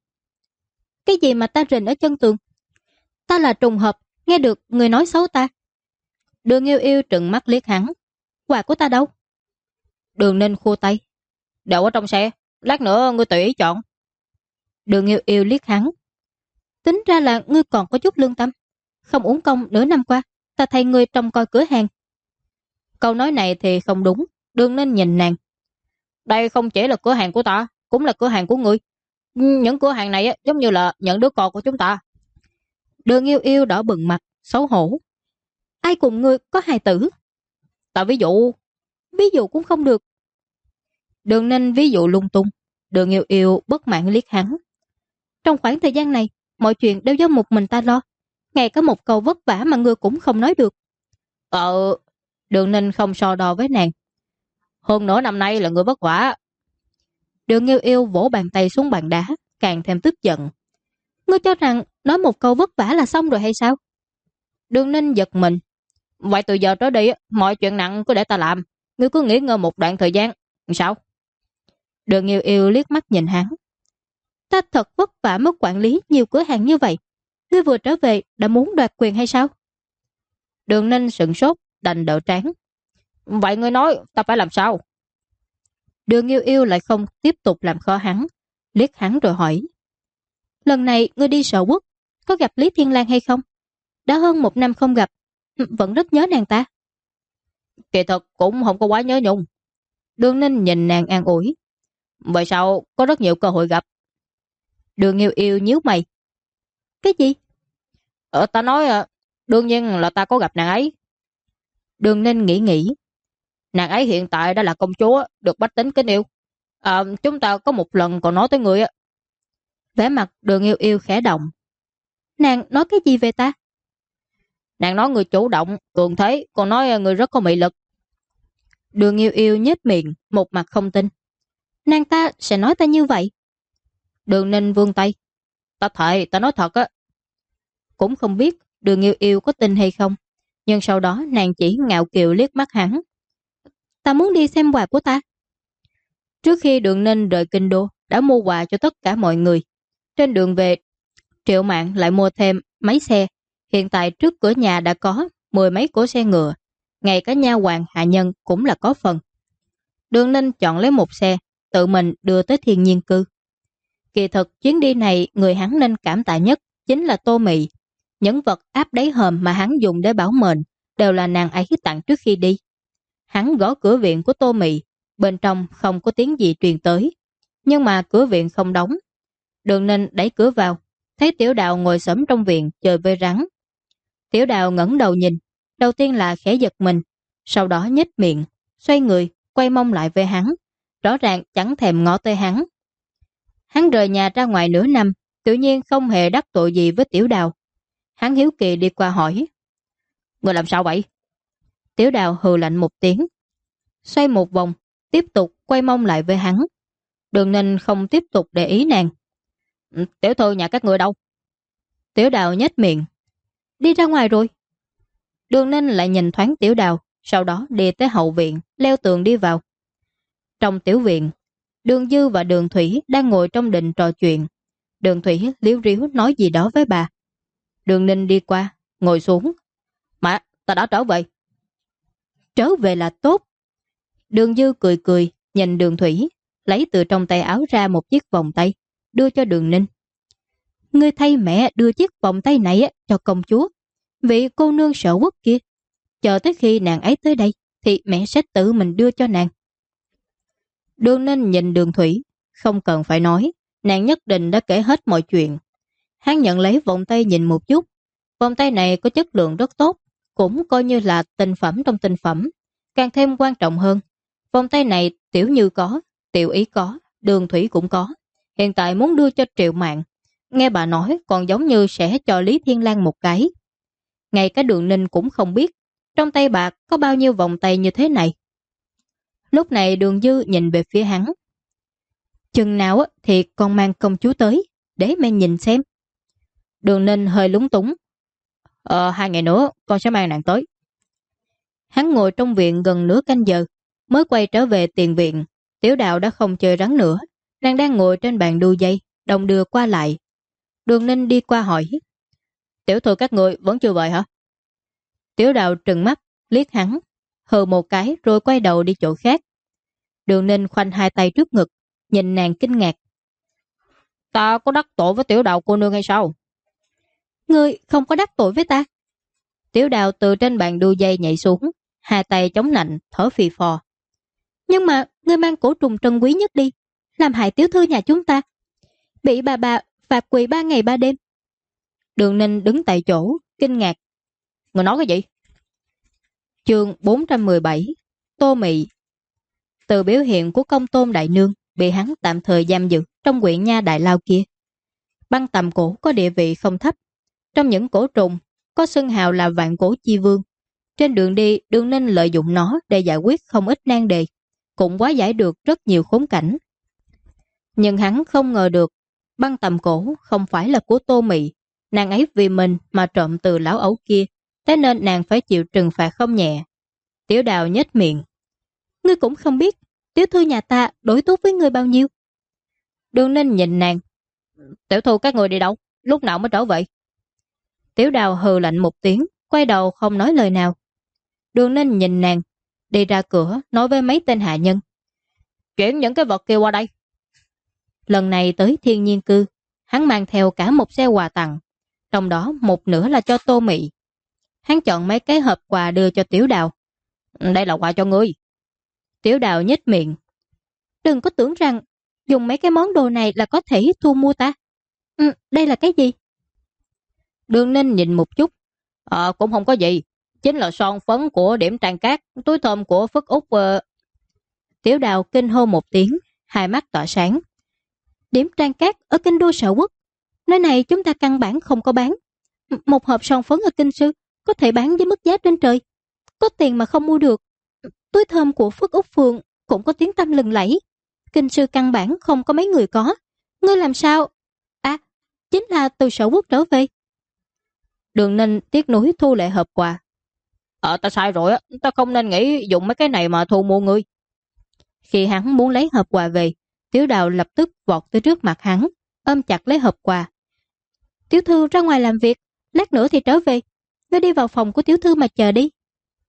Cái gì mà ta rình ở chân tường? Ta là trùng hợp, nghe được người nói xấu ta. Đường Yêu Yêu trừng mắt liếc hắn. Quà của ta đâu? Đường Ninh khua tay. Đậu ở trong xe, lát nữa ngươi tùy ý chọn. Đường Yêu Yêu liếc hắn. Tính ra là ngươi còn có chút lương tâm. Không uổng công nửa năm qua, ta thay ngươi trông coi cửa hàng. Câu nói này thì không đúng. Đường Ninh nhìn nàng. Đây không chỉ là cửa hàng của ta, cũng là cửa hàng của ngươi. Những cửa hàng này giống như là những đứa con của chúng ta. Đường Yêu Yêu đỏ bừng mặt, xấu hổ. Ai cùng ngươi có hài tử? Ta ví dụ cũng không được. Đường Ninh ví dụ lung tung. Đường Yêu Yêu bất mãn liếc hắn. Trong khoảng thời gian này, mọi chuyện đều do một mình ta lo. Ngay cả một câu vất vả mà ngươi cũng không nói được. Đường Ninh không so đo với nàng. Hơn nữa năm nay là ngươi vất vả. Đường Yêu Yêu vỗ bàn tay xuống bàn đá, càng thêm tức giận. Ngươi cho rằng nói một câu vất vả là xong rồi hay sao? Đường Ninh giật mình. Vậy từ giờ trở đi, mọi chuyện nặng cứ để ta làm. Ngươi cứ nghỉ ngơi một đoạn thời gian. Sao? Đường Yêu Yêu liếc mắt nhìn hắn. Ta thật vất vả mới quản lý nhiều cửa hàng như vậy. Ngươi vừa trở về đã muốn đoạt quyền hay sao? Đường Ninh sửng sốt, đành đỡ trán. Vậy ngươi nói ta phải làm sao? Đường Yêu Yêu lại không tiếp tục làm khó hắn, liếc hắn rồi hỏi. Lần này ngươi đi Sở Quốc, có gặp Lý Thiên Lang hay không? Đã hơn 1 năm không gặp, vẫn rất nhớ nàng ta. Kỳ thực cũng không có quá nhớ nhung. Đường Ninh nhìn nàng an ủi. Vậy sao có rất nhiều cơ hội gặp? Đường Yêu Yêu nhíu mày. Cái gì? Ta nói đương nhiên là ta có gặp nàng ấy. Đường Ninh nghĩ. Nàng ấy hiện tại đã là công chúa, được bách tính kính yêu. Chúng ta có một lần còn nói tới người á. Vẻ mặt Đường Yêu Yêu khẽ động. Nàng nói cái gì về ta? Nàng nói người chủ động, cường thế, còn nói người rất có mị lực. Đường Yêu Yêu nhếch miệng, một mặt không tin. Nàng ta sẽ nói ta như vậy? Đường Ninh vươn tay. Ta thề, ta nói thật á. Cũng không biết Đường Yêu Yêu có tin hay không, nhưng sau đó nàng chỉ ngạo kiều liếc mắt hắn. Ta muốn đi xem quà của ta. Trước khi Đường Ninh rời kinh đô, đã mua quà cho tất cả mọi người. Trên đường về, Triệu Mạn lại mua thêm mấy xe. Hiện tại trước cửa nhà đã có 10 mấy cỗ xe ngựa. Ngay cả nha hoàn hạ nhân cũng là có phần. Đường Ninh chọn lấy một xe, tự mình đưa tới Thiên Nhiên Cư. Kỳ thực chuyến đi này người hắn nên cảm tạ nhất chính là Tô Mị. Những vật áp đáy hòm mà hắn dùng để bảo mệnh đều là nàng ấy tặng trước khi đi. Hắn gõ cửa viện của Tô Mị, bên trong không có tiếng gì truyền tới, nhưng mà cửa viện không đóng. Đường Ninh đẩy cửa vào, thấy Tiểu Đào ngồi xổm trong viện chơi với rắn. Tiểu Đào ngẩng đầu nhìn, đầu tiên là khẽ giật mình, sau đó nhếch miệng, xoay người, quay mông lại với hắn, rõ ràng chẳng thèm ngó tới hắn. Hắn rời nhà ra ngoài nửa năm, tự nhiên không hề đắc tội gì với Tiểu Đào. Hắn hiếu kỳ đi qua hỏi. Người làm sao vậy? Tiểu Đào hừ lạnh một tiếng, xoay một vòng, tiếp tục quay mông lại với hắn. Đường Ninh không tiếp tục để ý nàng. Tiểu thư nhà các người đâu? Tiểu Đào nhếch miệng. Đi ra ngoài rồi. Đường Ninh lại nhìn thoáng Tiểu Đào, sau đó đi tới hậu viện, leo tường đi vào. Trong tiểu viện, Đường Dư và Đường Thủy đang ngồi trong đình trò chuyện. Đường Thủy liếu riếu nói gì đó với bà. Đường Ninh đi qua, ngồi xuống, ta đã trở về. Trở về là tốt. Đường Dư cười cười, nhìn Đường Thủy, lấy từ trong tay áo ra một chiếc vòng tay, đưa cho Đường Ninh. Ngươi thay mẹ đưa chiếc vòng tay này cho công chúa, vị cô nương Sở Quốc kia. Chờ tới khi nàng ấy tới đây, thì mẹ sẽ tự mình đưa cho nàng. Đường Ninh nhìn Đường Thủy, không cần phải nói, nàng nhất định đã kể hết mọi chuyện. Hắn nhận lấy vòng tay nhìn một chút. Vòng tay này có chất lượng rất tốt, cũng coi như là tinh phẩm trong tinh phẩm. Càng thêm quan trọng hơn, vòng tay này Tiểu Như có, Tiểu Ý có, Đường Thủy cũng có. Hiện tại muốn đưa cho Triệu Mạn. Nghe bà nói còn giống như sẽ cho Lý Thiên Lang một cái. Ngay cả Đường Ninh cũng không biết trong tay bà có bao nhiêu vòng tay như thế này. Lúc này Đường Dư nhìn về phía hắn. Chừng nào thì con mang công chúa tới, để mẹ nhìn xem. Đường Ninh hơi lúng túng. 2 ngày nữa con sẽ mang nàng tới. Hắn ngồi trong viện gần nửa canh giờ, mới quay trở về tiền viện. Tiểu Đạo đã không chơi rắn nữa, nàng đang ngồi trên bàn đu dây, đồng đưa qua lại. Đường Ninh đi qua hỏi. Tiểu thư các người vẫn chưa về hả? Tiểu Đạo trừng mắt, liếc hắn, hừ một cái rồi quay đầu đi chỗ khác. Đường Ninh khoanh hai tay trước ngực, nhìn nàng kinh ngạc. Ta có đắc tội với Tiểu Đạo cô nương hay sao? Ngươi không có đắc tội với ta. Tiểu Đạo từ trên bàn đu dây nhảy xuống, hai tay chống nạnh, thở phì phò. Nhưng mà ngươi mang cổ trùng trân quý nhất đi, làm hại tiểu thư nhà chúng ta, bị bà phạt quỳ 3 ngày 3 đêm. Đường Ninh đứng tại chỗ, kinh ngạc. Ngươi nói cái gì? Chương 417. Tô Mị. Từ biểu hiện của công tôn đại nương bị hắn tạm thời giam giữ trong quyện nha đại lao kia. Băng tầm cổ có địa vị không thấp. Trong những cổ trùng có xưng hào là vạn cổ chi vương. Trên đường đi, Đường Ninh lợi dụng nó để giải quyết không ít nan đề, cũng hóa giải được rất nhiều khốn cảnh. Nhưng hắn không ngờ được băng tầm cổ không phải là của Tô Mị. Nàng ấy vì mình mà trộm từ lão ấu kia, thế nên nàng phải chịu trừng phạt không nhẹ. Tiểu Đạo nhếch miệng. Ngươi cũng không biết tiểu thư nhà ta đối tốt với ngươi bao nhiêu. Đường Ninh nhìn nàng. Tiểu thư các người đi đâu? Lúc nào mới trở về? Tiểu Đạo hừ lạnh một tiếng, quay đầu không nói lời nào. Đường Ninh nhìn nàng, đi ra cửa nói với mấy tên hạ nhân. Chuyển những cái vật kia qua đây. Lần này tới Thiên Nhiên Cư, hắn mang theo cả một xe quà tặng, trong đó một nửa là cho Tô Mị. Hắn chọn mấy cái hộp quà đưa cho Tiểu Đạo. Đây là quà cho ngươi. Tiểu Đạo nhếch miệng. Đừng có tưởng rằng dùng mấy cái món đồ này là có thể thu mua ta. Đây là cái gì? Đường Ninh nhìn một chút. Cũng không có gì. Chính là son phấn của Điểm Trang Cát, túi thơm của Phất Úc. Tiểu Đạo kinh hô một tiếng, hai mắt tỏa sáng. Điểm Trang Cát ở kinh đô Sở Quốc, nơi này chúng ta căn bản không có bán. Một hộp son phấn ở kinh sư có thể bán với mức giá trên trời, có tiền mà không mua được. Túi thơm của Phất Úc Phường cũng có tiếng tăm lừng lẫy, kinh sư căn bản không có mấy người có. Ngươi làm sao? Chính là từ Sở Quốc trở về. Đường Ninh tiếc nuối thu lại hộp quà. Ta sai rồi á, ta không nên nghĩ dùng mấy cái này mà thu mua ngươi. Khi hắn muốn lấy hộp quà về, Tiểu Đạo lập tức vọt tới trước mặt hắn, ôm chặt lấy hộp quà. Tiểu thư ra ngoài làm việc, lát nữa thì trở về. Ngươi đi vào phòng của tiểu thư mà chờ đi.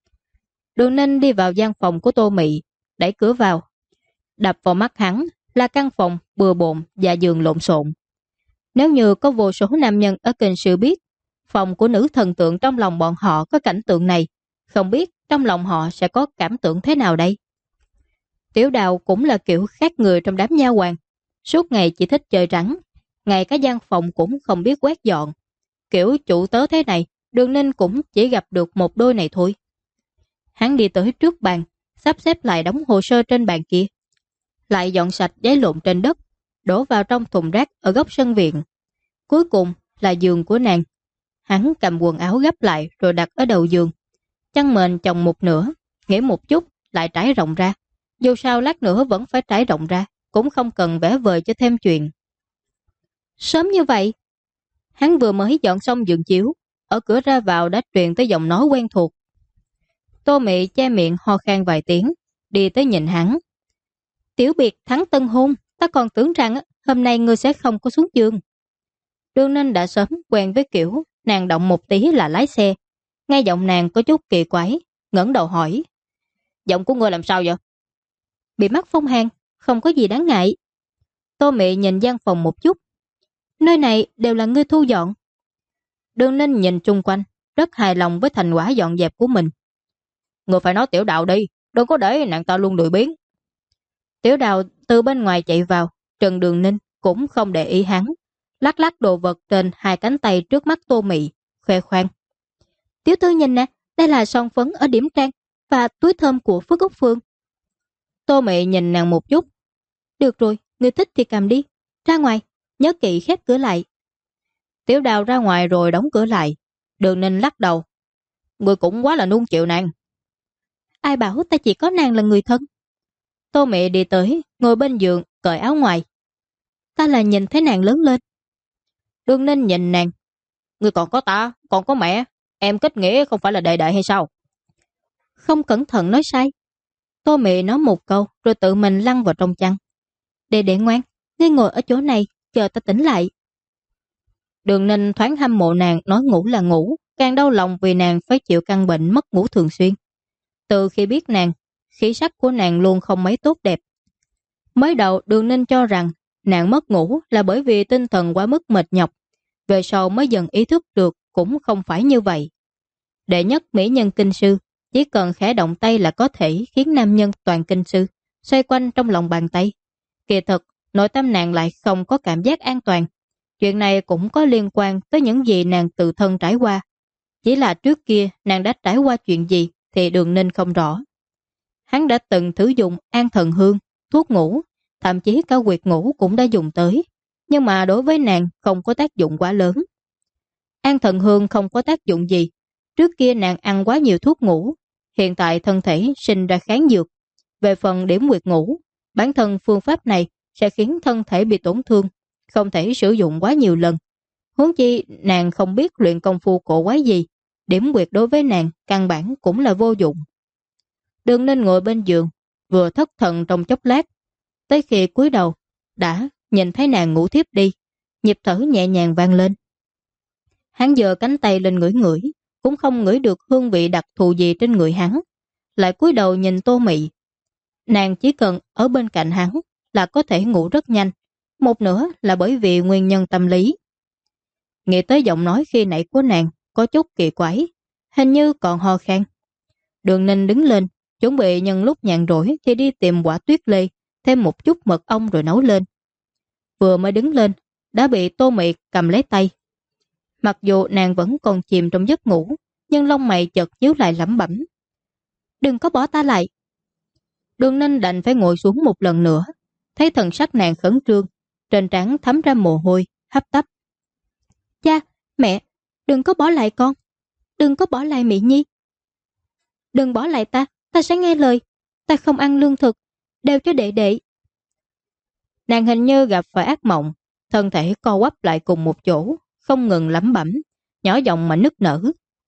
Đường Ninh đi vào gian phòng của Tô Mị, đẩy cửa vào. Đập vào mắt hắn là căn phòng bừa bộn và giường lộn xộn. Nếu như có vô số nam nhân ở kinh sư biết phòng của nữ thần tượng trong lòng bọn họ có cảnh tượng này, không biết trong lòng họ sẽ có cảm tưởng thế nào đây. Tiểu Đạo cũng là kiểu khác người trong đám nha hoàn, suốt ngày chỉ thích chơi rắn, ngay cả gian phòng cũng không biết quét dọn. Kiểu chủ tớ thế này, Đường Ninh cũng chỉ gặp được một đôi này thôi. Hắn đi tới trước bàn, sắp xếp lại đống hồ sơ trên bàn kia, lại dọn sạch giấy lộn trên đất, đổ vào trong thùng rác ở góc sân viện. Cuối cùng là giường của nàng. Hắn cầm quần áo gấp lại rồi đặt ở đầu giường. Chăn mền chồng một nửa, nghĩ một chút lại trải rộng ra. Dù sao lát nữa vẫn phải trải rộng ra, cũng không cần vẽ vời cho thêm chuyện. Sớm như vậy? Hắn vừa mới dọn xong giường chiếu, ở cửa ra vào đã truyền tới giọng nói quen thuộc. Tô Mị che miệng ho khan vài tiếng, đi tới nhìn hắn. Tiểu biệt thắng tân hôn, ta còn tưởng rằng hôm nay ngươi sẽ không có xuống giường. Đường Ninh đã sớm quen với kiểu nàng động một tí là lái xe. Nghe giọng nàng có chút kỳ quái, ngẩng đầu hỏi. Giọng của ngươi làm sao vậy? Bị mắc phong hàn, không có gì đáng ngại. Tô Mị nhìn gian phòng một chút. Nơi này đều là ngươi thu dọn. Đường Ninh nhìn chung quanh, rất hài lòng với thành quả dọn dẹp của mình. Ngươi phải nói Tiểu Đào đi, đừng có để nàng ta luôn lười biếng. Tiểu Đào từ bên ngoài chạy vào, Trần Đường Ninh cũng không để ý hắn, lắc lắc đồ vật trên hai cánh tay trước mắt Tô Mị, khoe khoang. Tiểu thư nhìn nè, đây là son phấn ở điểm trang và túi thơm của Phước Úc Phương. Tô Mị nhìn nàng một chút. Được rồi, ngươi thích thì cầm đi, ra ngoài, nhớ kỹ khép cửa lại. Tiểu Đào ra ngoài rồi đóng cửa lại. Đường Ninh lắc đầu. Ngươi cũng quá là nuông chịu nàng. Ai bảo ta chỉ có nàng là người thân. Tô Mị đi tới, ngồi bên giường, cởi áo ngoài. Ta là nhìn thấy nàng lớn lên. Đường Ninh nhìn nàng. Ngươi còn có ta, còn có mẹ. Em kết nghĩa không phải là đệ đệ hay sao? Không cẩn thận nói sai. Tô Mị nói một câu rồi tự mình lăn vào trong chăn. Đệ ngoan, ngươi ngồi ở chỗ này, chờ ta tỉnh lại. Đường Ninh thoáng hâm mộ nàng nói ngủ là ngủ, càng đau lòng vì nàng phải chịu căn bệnh mất ngủ thường xuyên. Từ khi biết nàng, khí sắc của nàng luôn không mấy tốt đẹp. Mới đầu Đường Ninh cho rằng nàng mất ngủ là bởi vì tinh thần quá mức mệt nhọc. Về sau mới dần ý thức được cũng không phải như vậy. Đệ nhất mỹ nhân kinh sư, chỉ cần khẽ động tay là có thể khiến nam nhân toàn kinh sư xoay quanh trong lòng bàn tay. Kỳ thực, nội tâm nàng lại không có cảm giác an toàn. Chuyện này cũng có liên quan tới những gì nàng tự thân trải qua. Chỉ là trước kia nàng đã trải qua chuyện gì thì Đường Ninh không rõ. Hắn đã từng thử dùng an thần hương, thuốc ngủ, thậm chí cả quyệt ngủ cũng đã dùng tới. Nhưng mà đối với nàng không có tác dụng quá lớn. An thần hương không có tác dụng gì. Trước kia nàng ăn quá nhiều thuốc ngủ, hiện tại thân thể sinh ra kháng dược. Về phần điểm quyệt ngủ, bản thân phương pháp này sẽ khiến thân thể bị tổn thương, không thể sử dụng quá nhiều lần. Huống chi nàng không biết luyện công phu cổ quái gì, điểm quyệt đối với nàng căn bản cũng là vô dụng. Đường Ninh ngồi bên giường, vừa thất thần trong chốc lát, tới khi cúi đầu đã nhìn thấy nàng ngủ thiếp đi, nhịp thở nhẹ nhàng vang lên. Hắn giơ cánh tay lên ngửi ngửi, cũng không ngửi được hương vị đặc thù gì trên người hắn, lại cúi đầu nhìn Tô Mị. Nàng chỉ cần ở bên cạnh hắn là có thể ngủ rất nhanh, một nửa là bởi vì nguyên nhân tâm lý. Nghĩ tới giọng nói khi nãy của nàng có chút kỳ quái, hình như còn ho khan. Đường Ninh đứng lên, chuẩn bị nhân lúc nhàn rỗi thì đi tìm quả tuyết lê, thêm một chút mật ong rồi nấu lên. Vừa mới đứng lên, đã bị Tô Mị cầm lấy tay. Mặc dù nàng vẫn còn chìm trong giấc ngủ, nhưng lông mày chợt nhíu lại lẩm bẩm. Đừng có bỏ ta lại. Đường Ninh đành phải ngồi xuống một lần nữa, thấy thần sắc nàng khẩn trương, trên trán thấm ra mồ hôi, hấp tấp. Cha, mẹ, đừng có bỏ lại con. Đừng có bỏ lại Mị Nhi. Đừng bỏ lại ta, ta sẽ nghe lời. Ta không ăn lương thực, đều cho đệ đệ. Nàng hình như gặp phải ác mộng, thân thể co quắp lại cùng một chỗ, không ngừng lẩm bẩm, nhỏ giọng mà nức nở.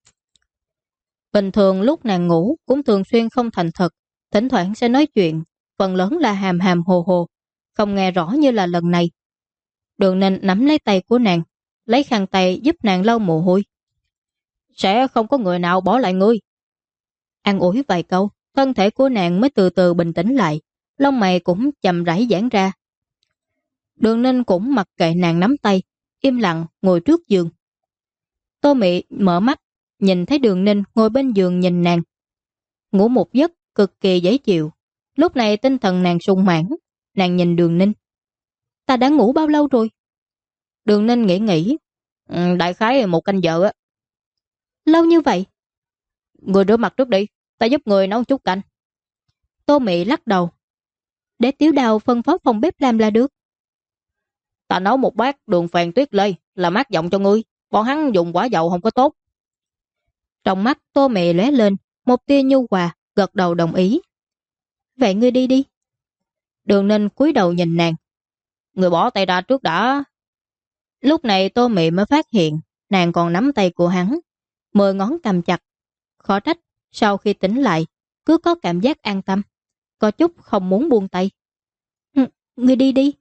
Bình thường lúc nàng ngủ cũng thường xuyên không thành thật, thỉnh thoảng sẽ nói chuyện, phần lớn là hàm hàm hồ hồ, không nghe rõ như là lần này. Đường Ninh nắm lấy tay của nàng, lấy khăn tay giúp nàng lau mồ hôi. Sẽ không có người nào bỏ lại ngươi. An ủi vài câu, thân thể của nàng mới từ từ bình tĩnh lại, lông mày cũng chậm rãi giãn ra. Đường Ninh cũng mặc kệ nàng nắm tay, im lặng ngồi trước giường. Tô Mị mở mắt, nhìn thấy Đường Ninh ngồi bên giường nhìn nàng. Ngủ một giấc cực kỳ dễ chịu. Lúc này tinh thần nàng sung mãn, nàng nhìn Đường Ninh. Ta đã ngủ bao lâu rồi? Đường Ninh nghĩ. Đại khái 1 canh giờ á. Lâu như vậy? Người rửa mặt trước đi, ta giúp người nấu chút canh. Tô Mị lắc đầu. Để Tiểu Đào phân phó phòng bếp làm là được. Ta nấu một bát đường phèn tuyết lê, là mát giọng cho ngươi. Bọn hắn dùng quả dầu không có tốt. Trong mắt Tô Mị lóe lên một tia nhu hòa, gật đầu đồng ý. Vậy ngươi đi đi. Đường Ninh cúi đầu nhìn nàng. Người bỏ tay ra trước đã. Lúc này Tô Mị mới phát hiện nàng còn nắm tay của hắn, 10 ngón cầm chặt. Khó trách sau khi tỉnh lại cứ có cảm giác an tâm, có chút không muốn buông tay. Ngươi đi đi.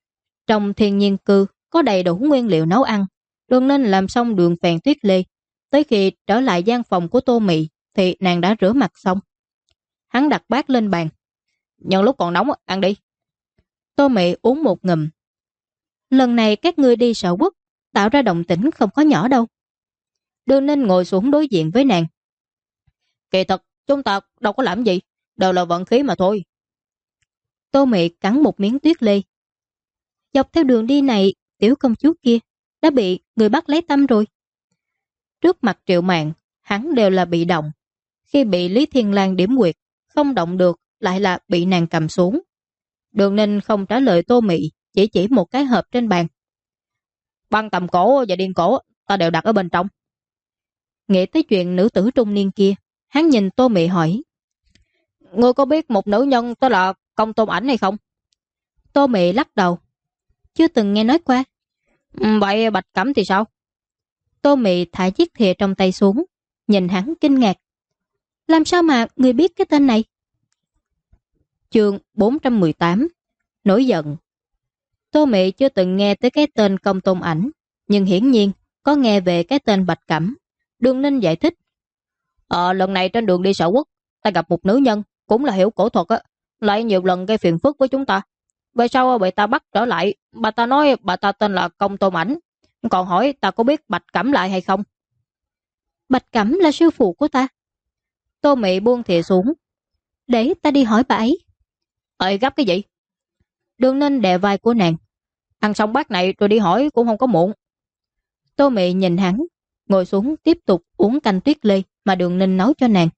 Trong thiên nhiên cư có đầy đủ nguyên liệu nấu ăn, Đường Ninh làm xong đường phèn tuyết lê, Tới khi trở lại gian phòng của Tô Mị thì nàng đã rửa mặt xong. Hắn đặt bát lên bàn. Nhân lúc còn nóng, ăn đi. Tô Mị uống một ngụm. Lần này các ngươi đi Sở Quốc, tạo ra động tĩnh không có nhỏ đâu. Đường Ninh ngồi xuống đối diện với nàng. Kỳ thật, chúng ta đâu có làm gì, đều là vận khí mà thôi. Tô Mị cắn một miếng tuyết lê. Dọc theo đường đi này, tiểu công chúa kia đã bị người bắt lấy tâm rồi. Trước mặt Triệu Mạn, hắn đều là bị động. Khi bị Lý Thiên Lang điểm quyệt, không động được lại là bị nàng cầm xuống. Đường Ninh không trả lời Tô Mị, chỉ một cái hộp trên bàn. Băng tầm cổ và điên cổ ta đều đặt ở bên trong. Nghĩ tới chuyện nữ tử trung niên kia, hắn nhìn Tô Mị hỏi. Ngươi có biết một nữ nhân đó là Công Tôn Ảnh hay không? Tô Mị lắc đầu. Chưa từng nghe nói qua. Vậy Bạch Cẩm thì sao? Tô Mị thả chiếc thìa trong tay xuống, nhìn hắn kinh ngạc. Làm sao mà người biết cái tên này? Chương 418. Nổi giận. Tô Mị chưa từng nghe tới cái tên Công Tôn Ảnh, nhưng hiển nhiên có nghe về cái tên Bạch Cẩm. Đường Ninh giải thích. Lần này trên đường đi Sở Quốc, ta gặp một nữ nhân, cũng là hiểu cổ thuật á, lại nhiều lần gây phiền phức với chúng ta. Về sau bị ta bắt trở lại, bà ta nói bà ta tên là Công Tôn Ảnh, còn hỏi ta có biết Bạch Cẩm lại hay không. Bạch Cẩm là sư phụ của ta. Tô Mị buông thìa xuống. Để ta đi hỏi bà ấy. Gấp cái gì? Đường Ninh đè vai của nàng. Ăn xong bát này rồi đi hỏi cũng không có muộn. Tô Mị nhìn hắn, ngồi xuống tiếp tục uống canh tuyết lê mà Đường Ninh nấu cho nàng.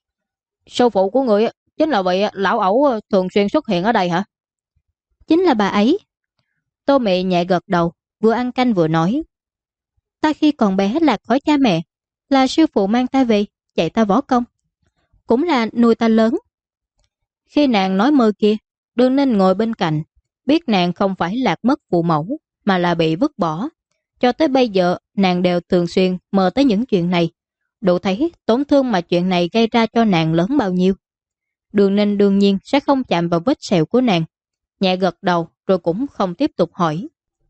Sư phụ của người chính là vị lão ẩu thường xuyên xuất hiện ở đây hả? Chính là bà ấy. Tô Mị nhẹ gật đầu, vừa ăn canh vừa nói. Ta khi còn bé lạc khỏi cha mẹ, là sư phụ mang ta về, dạy ta võ công. Cũng là nuôi ta lớn. Khi nàng nói mơ kia, Đường Ninh ngồi bên cạnh, biết nàng không phải lạc mất phụ mẫu, mà là bị vứt bỏ. Cho tới bây giờ, nàng đều thường xuyên mơ tới những chuyện này. Đủ thấy tổn thương mà chuyện này gây ra cho nàng lớn bao nhiêu. Đường Ninh đương nhiên sẽ không chạm vào vết sẹo của nàng. Nhẹ gật đầu rồi cũng không tiếp tục hỏi.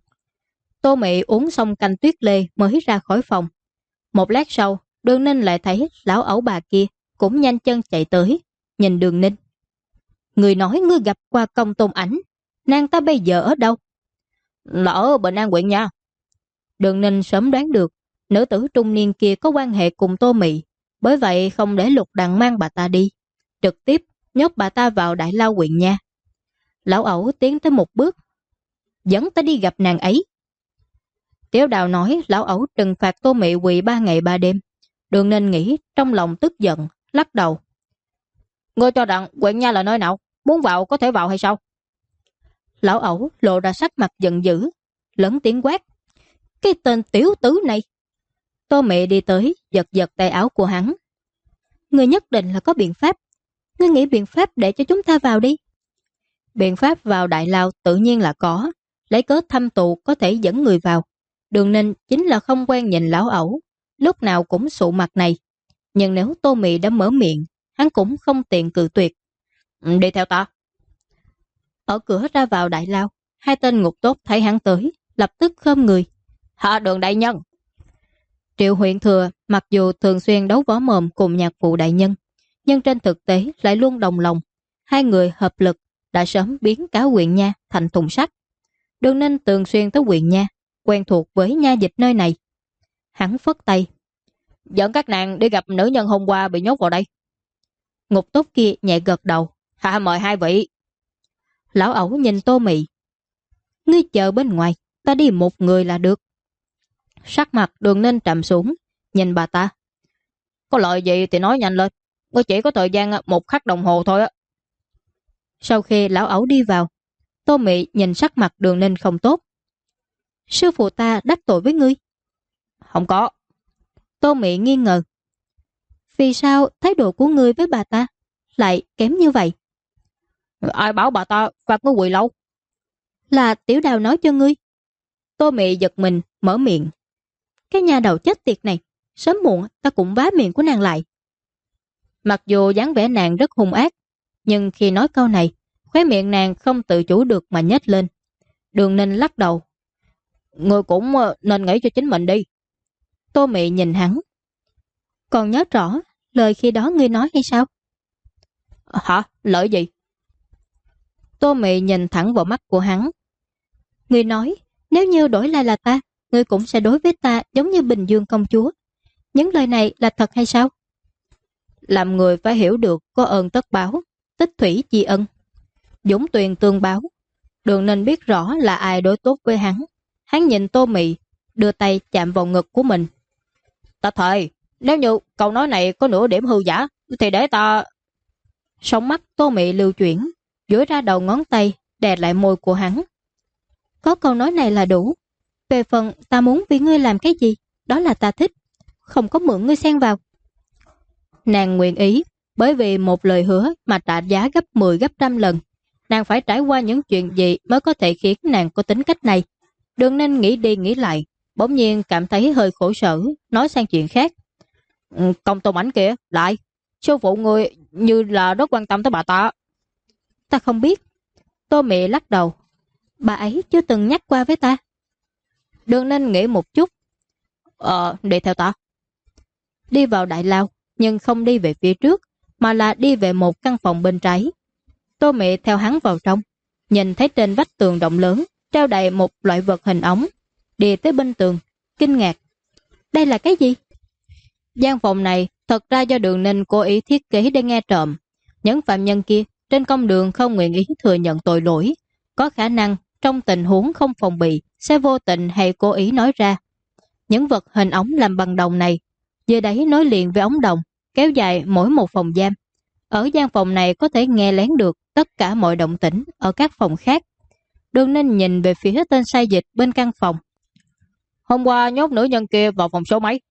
Tô Mị uống xong canh tuyết lê mới ra khỏi phòng. Một lát sau, Đường Ninh lại thấy lão ẩu bà kia cũng nhanh chân chạy tới, nhìn Đường Ninh. Người nói ngươi gặp qua Công Tôn Ảnh, nàng ta bây giờ ở đâu? Là ở Bình An huyện nha. Đường Ninh sớm đoán được nữ tử trung niên kia có quan hệ cùng Tô Mị, bởi vậy không để Lục Đằng mang bà ta đi, trực tiếp nhốt bà ta vào Đại Lao huyện nha. Lão ẩu tiến tới một bước, dẫn ta đi gặp nàng ấy. Tiểu Đào nói lão ẩu trừng phạt Tô Mị quỳ 3 ngày 3 đêm. Đường Ninh nghĩ trong lòng tức giận, lắc đầu. Ngươi cho rằng huyện nha là nơi nào? Muốn vào có thể vào hay sao? Lão ẩu lộ ra sắc mặt giận dữ, lớn tiếng quát. Cái tên tiểu tử này! Tô Mị đi tới, giật giật tay áo của hắn. Ngươi nhất định là có biện pháp. Ngươi nghĩ biện pháp để cho chúng ta vào đi. Biện pháp vào Đại Lao tự nhiên là có. Lấy cớ thăm tù có thể dẫn người vào. Đường Ninh chính là không quen nhìn lão ẩu, lúc nào cũng sụ mặt này. Nhưng nếu Tô Mị đã mở miệng, hắn cũng không tiện cự tuyệt. Đi theo ta. Ở cửa ra vào Đại Lao, hai tên ngục tốt thấy hắn tới, lập tức khom người. Hạ Đường đại nhân. Triệu Huyện Thừa mặc dù thường xuyên đấu võ mồm cùng nhạc phụ đại nhân, nhưng trên thực tế lại luôn đồng lòng. Hai người hợp lực đã sớm biến cả huyện nha thành thùng sắt. Đường Ninh thường xuyên tới huyện nha, quen thuộc với nha dịch nơi này. Hắn phất tay. Dẫn các nàng đi gặp nữ nhân hôm qua bị nhốt vào đây. Ngục tốt kia nhẹ gật đầu. Hạ mời hai vị. Lão ẩu nhìn Tô Mị. Ngươi chờ bên ngoài, ta đi một người là được. Sắc mặt Đường Ninh trầm xuống, nhìn bà ta. Có lời gì thì nói nhanh lên, ngươi chỉ có thời gian 1 khắc đồng hồ thôi á. Sau khi lão ẩu đi vào, Tô Mị nhìn sắc mặt Đường Ninh không tốt. Sư phụ ta đắc tội với ngươi? Không có. Tô Mị nghi ngờ. Vì sao thái độ của ngươi với bà ta lại kém như vậy? Ai bảo bà ta phạt ngươi quỳ lâu? Là Tiểu Đào nói cho ngươi. Tô Mị giật mình mở miệng. Cái nhà đầu chết tiệt này, sớm muộn ta cũng vá miệng của nàng lại. Mặc dù dáng vẻ nàng rất hung ác, nhưng khi nói câu này, khóe miệng nàng không tự chủ được mà nhếch lên. Đường Ninh lắc đầu. Ngươi cũng nên nghĩ cho chính mình đi. Tô Mị nhìn hắn. Còn nhớ rõ lời khi đó ngươi nói hay sao? Hả? Lời gì? Tô Mị nhìn thẳng vào mắt của hắn. Ngươi nói, nếu như đổi lại là ta, ngươi cũng sẽ đối với ta giống như Bình Dương công chúa. Những lời này là thật hay sao? Làm người phải hiểu được có ơn tất báo, tích thủy tri ân, dũng tuyền tương báo. Đường Ninh biết rõ là ai đối tốt với hắn. Hắn nhìn Tô Mị, đưa tay chạm vào ngực của mình. Ta thề, nếu như câu nói này có nửa điểm hư giả, thì để ta... Sóng mắt Tô Mị lưu chuyển, duỗi ra đầu ngón tay, đè lại môi của hắn. Có câu nói này là đủ. Về phần ta muốn vì ngươi làm cái gì, đó là ta thích, không có mượn ngươi xen vào. Nàng nguyện ý, bởi vì một lời hứa mà trả giá gấp 10 gấp trăm lần. Nàng phải trải qua những chuyện gì mới có thể khiến nàng có tính cách này. Đường Ninh nghĩ đi nghĩ lại, bỗng nhiên cảm thấy hơi khổ sở, nói sang chuyện khác. Công tôn ảnh kìa, lại, sư phụ người như là rất quan tâm tới bà ta. Ta không biết. Tô Mị lắc đầu. Bà ấy chưa từng nhắc qua với ta. Đường Ninh nghĩ một chút. Đi theo ta. Đi vào đại lao, nhưng không đi về phía trước, mà là đi về một căn phòng bên trái. Tô Mị theo hắn vào trong, nhìn thấy trên vách tường rộng lớn treo đầy một loại vật hình ống. Đi tới bên tường, kinh ngạc. Đây là cái gì? Gian phòng này thật ra do Đường Ninh cố ý thiết kế để nghe trộm. Những phạm nhân kia trên công đường không nguyện ý thừa nhận tội lỗi, có khả năng trong tình huống không phòng bị sẽ vô tình hay cố ý nói ra. Những vật hình ống làm bằng đồng này dưới đáy nối liền với ống đồng, kéo dài mỗi một phòng giam. Ở gian phòng này có thể nghe lén được tất cả mọi động tĩnh ở các phòng khác. Đường Ninh nhìn về phía tên sai dịch bên căn phòng. Hôm qua nhốt nữ nhân kia vào phòng số mấy?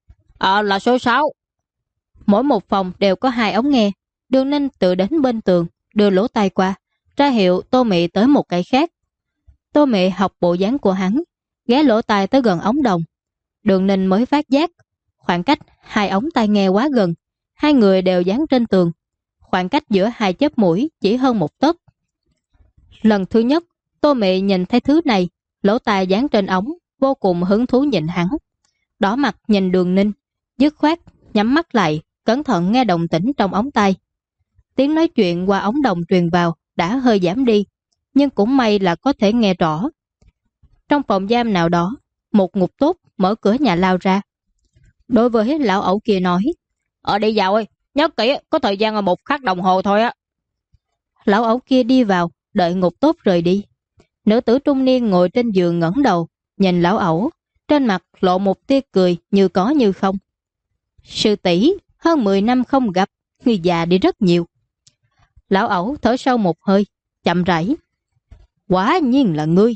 Là số 6. Mỗi một phòng đều có 2 ống nghe. Đường Ninh tự đến bên tường, đưa lỗ tai qua, ra hiệu Tô Mị tới một cái khác. Tô Mị học bộ dáng của hắn, ghé lỗ tai tới gần ống đồng. Đường Ninh mới phát giác, khoảng cách 2 ống tai nghe quá gần, 2 người đều dán trên tường. Khoảng cách giữa 2 chớp mũi chỉ hơn 1 tấc. Lần thứ nhất, Tô Mị nhìn thấy thứ này, lỗ tai dán trên ống, vô cùng hứng thú nhìn hắn. Đỏ mặt nhìn Đường Ninh, dứt khoát, nhắm mắt lại, cẩn thận nghe động tĩnh trong ống tai. Tiếng nói chuyện qua ống đồng truyền vào đã hơi giảm đi, nhưng cũng may là có thể nghe rõ. Trong phòng giam nào đó, một ngục tốt mở cửa nhà lao ra. Đối với lão ẩu kia nói, Đi vào ơi, nhớ kỹ, có thời gian là 1 khắc đồng hồ thôi á. Lão ẩu kia đi vào, đợi ngục tốt rời đi. Nữ tử trung niên ngồi trên giường ngẩng đầu, nhìn lão ẩu, trên mặt lộ một tia cười như có như không. Sư tỷ, hơn 10 năm không gặp, người già đi rất nhiều. Lão ẩu thở sâu một hơi, chậm rãi. Quả nhiên là ngươi.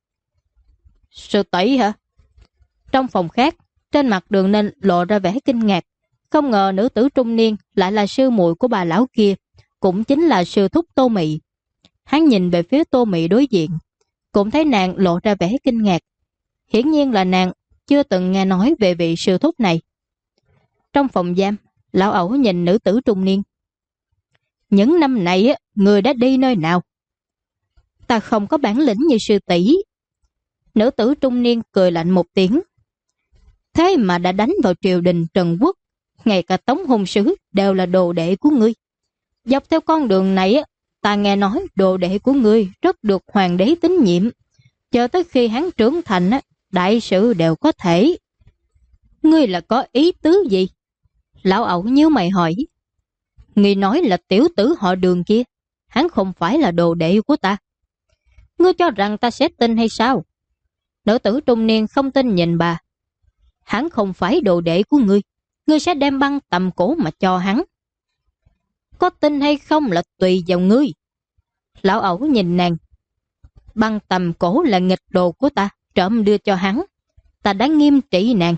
Sư tỷ hả? Trong phòng khác, trên mặt Đường Ninh lộ ra vẻ kinh ngạc. Không ngờ nữ tử trung niên lại là sư muội của bà lão kia, cũng chính là sư thúc Tô Mị. Hắn nhìn về phía Tô Mị đối diện, cũng thấy nàng lộ ra vẻ kinh ngạc. Hiển nhiên là nàng chưa từng nghe nói về vị sư thúc này. Trong phòng giam, lão ẩu nhìn nữ tử trung niên. Những năm này, người đã đi nơi nào? Ta không có bản lĩnh như sư tỷ. Nữ tử trung niên cười lạnh một tiếng. Thế mà đã đánh vào triều đình Trần Quốc, ngay cả Tống Hôn Sứ đều là đồ đệ của ngươi. Dọc theo con đường này, ta nghe nói đồ đệ của ngươi rất được hoàng đế tín nhiệm. Chờ tới khi hắn trưởng thành, đại sự đều có thể. Ngươi là có ý tứ gì? Lão ẩu nhíu mày hỏi. Ngươi nói là tiểu tử họ Đường kia, hắn không phải là đồ đệ của ta. Ngươi cho rằng ta sẽ tin hay sao? Nữ tử trung niên không tin nhìn bà. Hắn không phải đồ đệ của ngươi, ngươi sẽ đem băng tầm cổ mà cho hắn. Có tin hay không là tùy vào ngươi. Lão ẩu nhìn nàng. Băng tầm cổ là nghịch đồ của ta, trộm đưa cho hắn. Ta đã nghiêm trị nàng.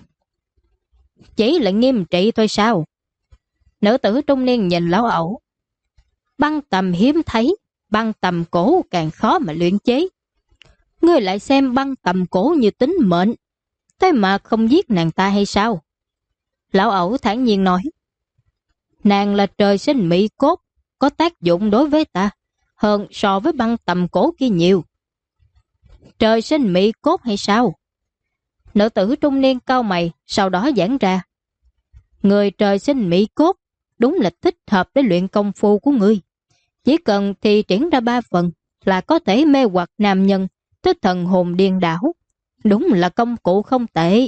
Chỉ là nghiêm trị thôi sao? Nữ tử trung niên nhìn lão ẩu. Băng tầm hiếm thấy, băng tầm cổ càng khó mà luyện chế. Ngươi lại xem băng tầm cổ như tính mệnh, thế mà không giết nàng ta hay sao? Lão ẩu thản nhiên nói. Nàng là trời sinh mỹ cốt, có tác dụng đối với ta hơn so với băng tầm cổ kia nhiều. Trời sinh mỹ cốt hay sao? Nữ tử trung niên cau mày, sau đó giãn ra. Người trời sinh mỹ cốt, đúng là thích hợp để luyện công phu của ngươi. Chỉ cần thi triển ra 3 phần là có thể mê hoặc nam nhân tới thần hồn điên đảo. Đúng là công cụ không tệ.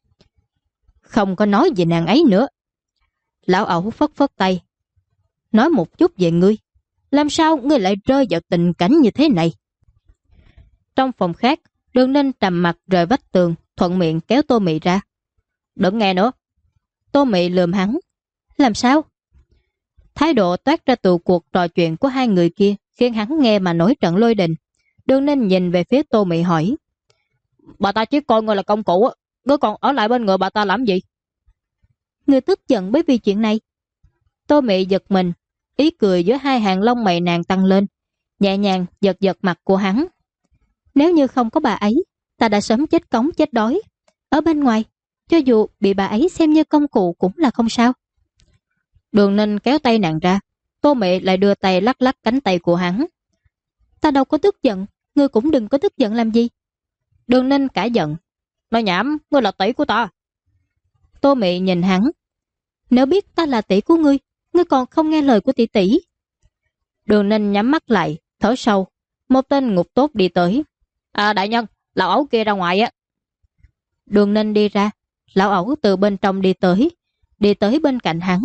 Không có nói về nàng ấy nữa. Lão ẩu phất phất tay. Nói một chút về ngươi. Làm sao ngươi lại rơi vào tình cảnh như thế này? Trong phòng khác, Đường Ninh trầm mặt rời vách tường, thuận miệng kéo Tô Mị ra. Đừng nghe nữa. Tô Mị lườm hắn. Làm sao? Thái độ toát ra từ cuộc trò chuyện của hai người kia khiến hắn nghe mà nổi trận lôi đình. Đường Ninh nhìn về phía Tô Mị hỏi. Bà ta chỉ coi ngươi là công cụ, ngươi còn ở lại bên người bà ta làm gì? Ngươi tức giận bởi vì chuyện này. Tô Mị giật mình, ý cười giữa hai hàng lông mày nàng tăng lên, nhẹ nhàng giật giật mặt của hắn. Nếu như không có bà ấy, ta đã sớm chết cống chết đói. Ở bên ngoài, cho dù bị bà ấy xem như công cụ cũng là không sao. Đường Ninh kéo tay nàng ra, Tô Mị lại đưa tay lắc lắc cánh tay của hắn. Ta đâu có tức giận, ngươi cũng đừng có tức giận làm gì. Đường Ninh cả giận. Nói nhảm, ngươi là tỷ của ta. Tô Mị nhìn hắn. Nếu biết ta là tỷ của ngươi còn không nghe lời của tỷ tỷ. Đường Ninh nhắm mắt lại, thở sâu. Một tên ngục tốt đi tới. Đại nhân, lão ẩu kia ra ngoài á. Đường Ninh đi ra, lão ẩu từ bên trong đi tới bên cạnh hắn.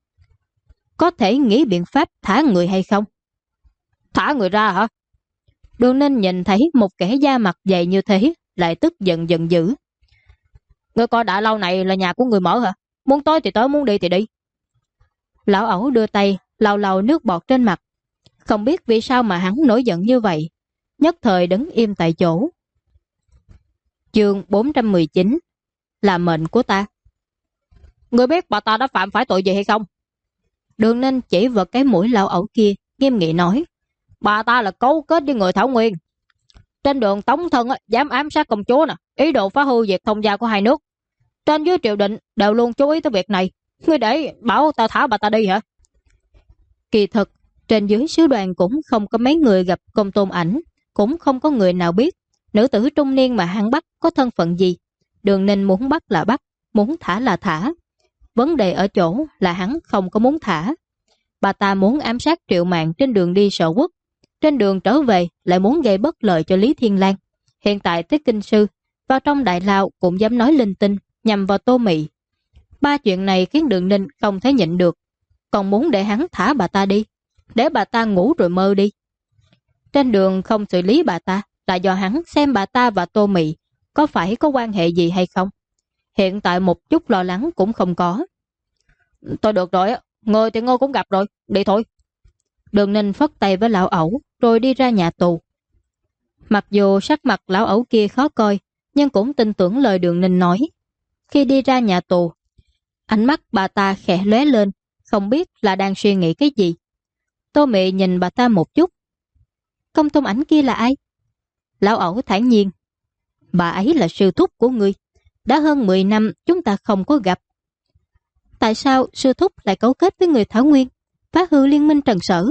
Có thể nghĩ biện pháp thả người hay không? Thả người ra hả? Đường Ninh nhìn thấy một kẻ da mặt dày như thế, lại tức giận giận dữ. Ngươi coi đại lâu này là nhà của người mở hả? Muốn tới thì tới, muốn đi thì đi. Lão ẩu đưa tay, lau lau nước bọt trên mặt. Không biết vì sao mà hắn nổi giận như vậy. Nhất thời đứng im tại chỗ. Chương 419. Là mệnh của ta. Ngươi biết bà ta đã phạm phải tội gì hay không? Đường Ninh chỉ vào cái mũi lão ẩu kia, nghiêm nghị nói. Bà ta là cấu kết với người Thảo Nguyên. Trên đường tống thân dám ám sát công chúa nè, ý đồ phá hư việc thông gia của hai nước. Trên dưới triều đình đều luôn chú ý tới việc này. Ngươi để bảo ta thả bà ta đi hả? Kỳ thực, trên dưới sứ đoàn cũng không có mấy người gặp Công Tôn Ảnh, cũng không có người nào biết nữ tử trung niên mà hắn bắt có thân phận gì. Đường Ninh muốn bắt là bắt, muốn thả là thả. Vấn đề ở chỗ là hắn không có muốn thả. Bà ta muốn ám sát Triệu Mạn trên đường đi Sở Quốc. Trên đường trở về lại muốn gây bất lợi cho Lý Thiên Lang. Hiện tại tới kinh sư, vào trong đại lao cũng dám nói linh tinh nhằm vào Tô Mị. Ba chuyện này khiến Đường Ninh không thể nhịn được, còn muốn để hắn thả bà ta đi, để bà ta ngủ rồi mơ đi. Trên đường không xử lý bà ta là do hắn xem bà ta và Tô Mị có phải có quan hệ gì hay không. Hiện tại một chút lo lắng cũng không có. Tôi được rồi, người thì ngươi cũng gặp rồi, đi thôi. Đường Ninh phất tay với lão ẩu rồi đi ra nhà tù. Mặc dù sắc mặt lão ẩu kia khó coi, nhưng cũng tin tưởng lời Đường Ninh nói. Khi đi ra nhà tù, ánh mắt bà ta khẽ lóe lên, không biết là đang suy nghĩ cái gì. Tô Mị nhìn bà ta một chút. Công Tôn Ảnh kia là ai? Lão ẩu thản nhiên. Bà ấy là sư thúc của ngươi. Đã hơn 10 năm chúng ta không có gặp. Tại sao sư thúc lại cấu kết với người Thảo Nguyên, phá hư liên minh Trần Sở?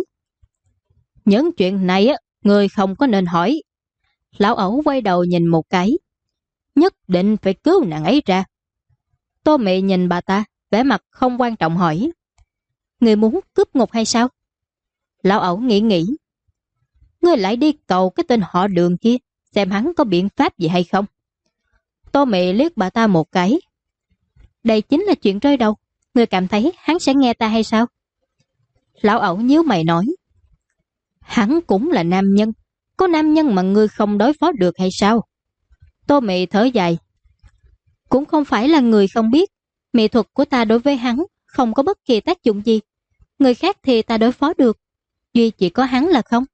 Những chuyện này người không có nên hỏi. Lão ẩu quay đầu nhìn một cái. Nhất định phải cứu nàng ấy ra. Tô Mị nhìn bà ta, vẻ mặt không quan trọng hỏi. Người muốn cướp ngục hay sao? Lão ẩu nghĩ. Ngươi lại đi cầu cái tên họ Đường kia, xem hắn có biện pháp gì hay không. Tô Mị liếc bà ta một cái. Đây chính là chuyện rơi đầu. Ngươi cảm thấy hắn sẽ nghe ta hay sao? Lão ẩu nhíu mày nói. Hắn cũng là nam nhân. Có nam nhân mà ngươi không đối phó được hay sao? Tô Mị thở dài. Cũng không phải là người không biết. Mỹ thuật của ta đối với hắn không có bất kỳ tác dụng gì. Người khác thì ta đối phó được, duy chỉ có hắn là không.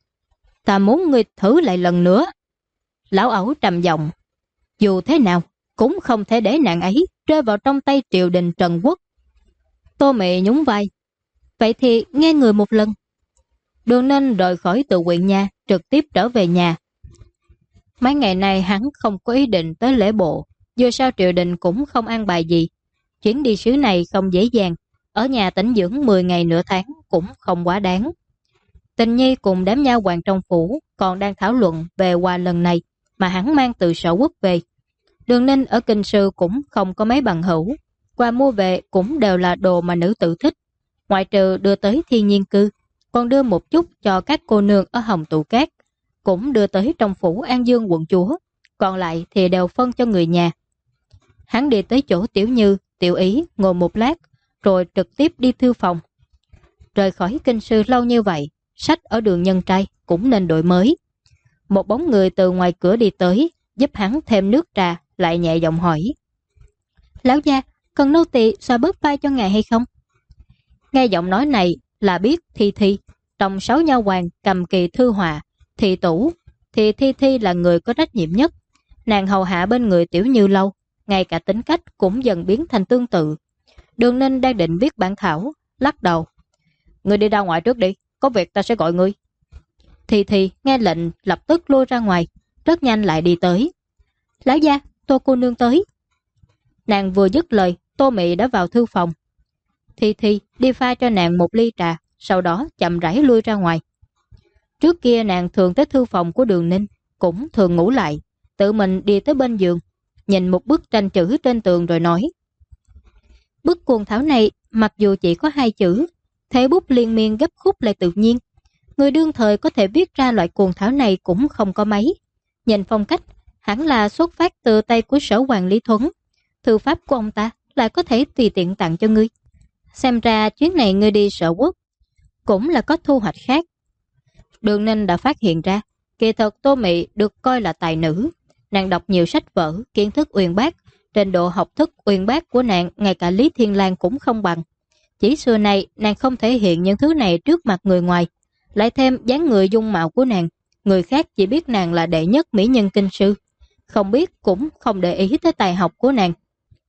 Ta muốn ngươi thử lại lần nữa. Lão ẩu trầm giọng. Dù thế nào cũng không thể để nàng ấy rơi vào trong tay triều đình Trần Quốc. Tô Mị nhún vai. Vậy thì nghe người một lần. Đường Ninh rời khỏi Tự Quyện Nha, trực tiếp trở về nhà. Mấy ngày nay hắn không có ý định tới lễ bộ, dù sao triều đình cũng không an bài gì. Chuyến đi xứ này không dễ dàng, ở nhà tĩnh dưỡng 10 ngày nửa tháng cũng không quá đáng. Tình Nhi cùng đám nha hoàn trong phủ còn đang thảo luận về quà lần này mà hắn mang từ Sở Quốc về. Đường Ninh ở kinh sư cũng không có mấy bằng hữu, Quà mua về cũng đều là đồ mà nữ tử thích, ngoại trừ đưa tới Thiên Nhiên Cư, còn đưa một chút cho các cô nương ở Hồng Tụ Cát, cũng đưa tới trong phủ An Dương quận chúa, còn lại thì đều phân cho người nhà. Hắn đi tới chỗ Tiểu Như, Tiểu Ý ngồi một lát, rồi trực tiếp đi thư phòng. Rời khỏi kinh sư lâu như vậy, sách ở đường Nhân Trai cũng nên đổi mới. Một bóng người từ ngoài cửa đi tới, giúp hắn thêm nước trà, lại nhẹ giọng hỏi: Lão gia, cần nô tỳ xoa bóp vai cho ngài hay không? Nghe giọng nói này là biết Thi Thi, trong 6 nha hoàn cầm kỳ thư họa, Thị Tủ, thì Thi Thi là người có trách nhiệm nhất. Nàng hầu hạ bên người Tiểu Như lâu, ngay cả tính cách cũng dần biến thành tương tự. Đường Ninh đang định viết bản thảo, lắc đầu: Ngươi đi ra ngoài trước đi, có việc ta sẽ gọi ngươi. Thi Thi nghe lệnh lập tức lui ra ngoài, rất nhanh lại đi tới. Lão gia, Tô cô nương tới. Nàng vừa dứt lời, Tô Mị đã vào thư phòng. Thi Thi đi pha cho nàng một ly trà, sau đó chậm rãi lui ra ngoài. Trước kia nàng thường tới thư phòng của Đường Ninh, cũng thường ngủ lại, tự mình đi tới bên giường, nhìn một bức tranh chữ trên tường rồi nói: Bức cuồng thảo này mặc dù chỉ có 2 chữ, thế bút liên miên gấp khúc lại tự nhiên. Người đương thời có thể viết ra loại cuồng thảo này cũng không có mấy. Nhìn phong cách, hẳn là xuất phát từ tay của Sở Hoàng Lý Thuấn. Thư pháp của ông ta lại có thể tùy tiện tặng cho ngươi. Xem ra chuyến này ngươi đi Sở Quốc cũng là có thu hoạch khác. Đường Ninh đã phát hiện ra, kỳ thật Tô Mị được coi là tài nữ. Nàng đọc nhiều sách vở, kiến thức uyên bác, trình độ học thức uyên bác của nàng ngay cả Lý Thiên Lang cũng không bằng. Chỉ xưa nay nàng không thể hiện những thứ này trước mặt người ngoài, lại thêm dáng người dung mạo của nàng, người khác chỉ biết nàng là đệ nhất mỹ nhân kinh sư, không biết cũng không để ý tới tài học của nàng.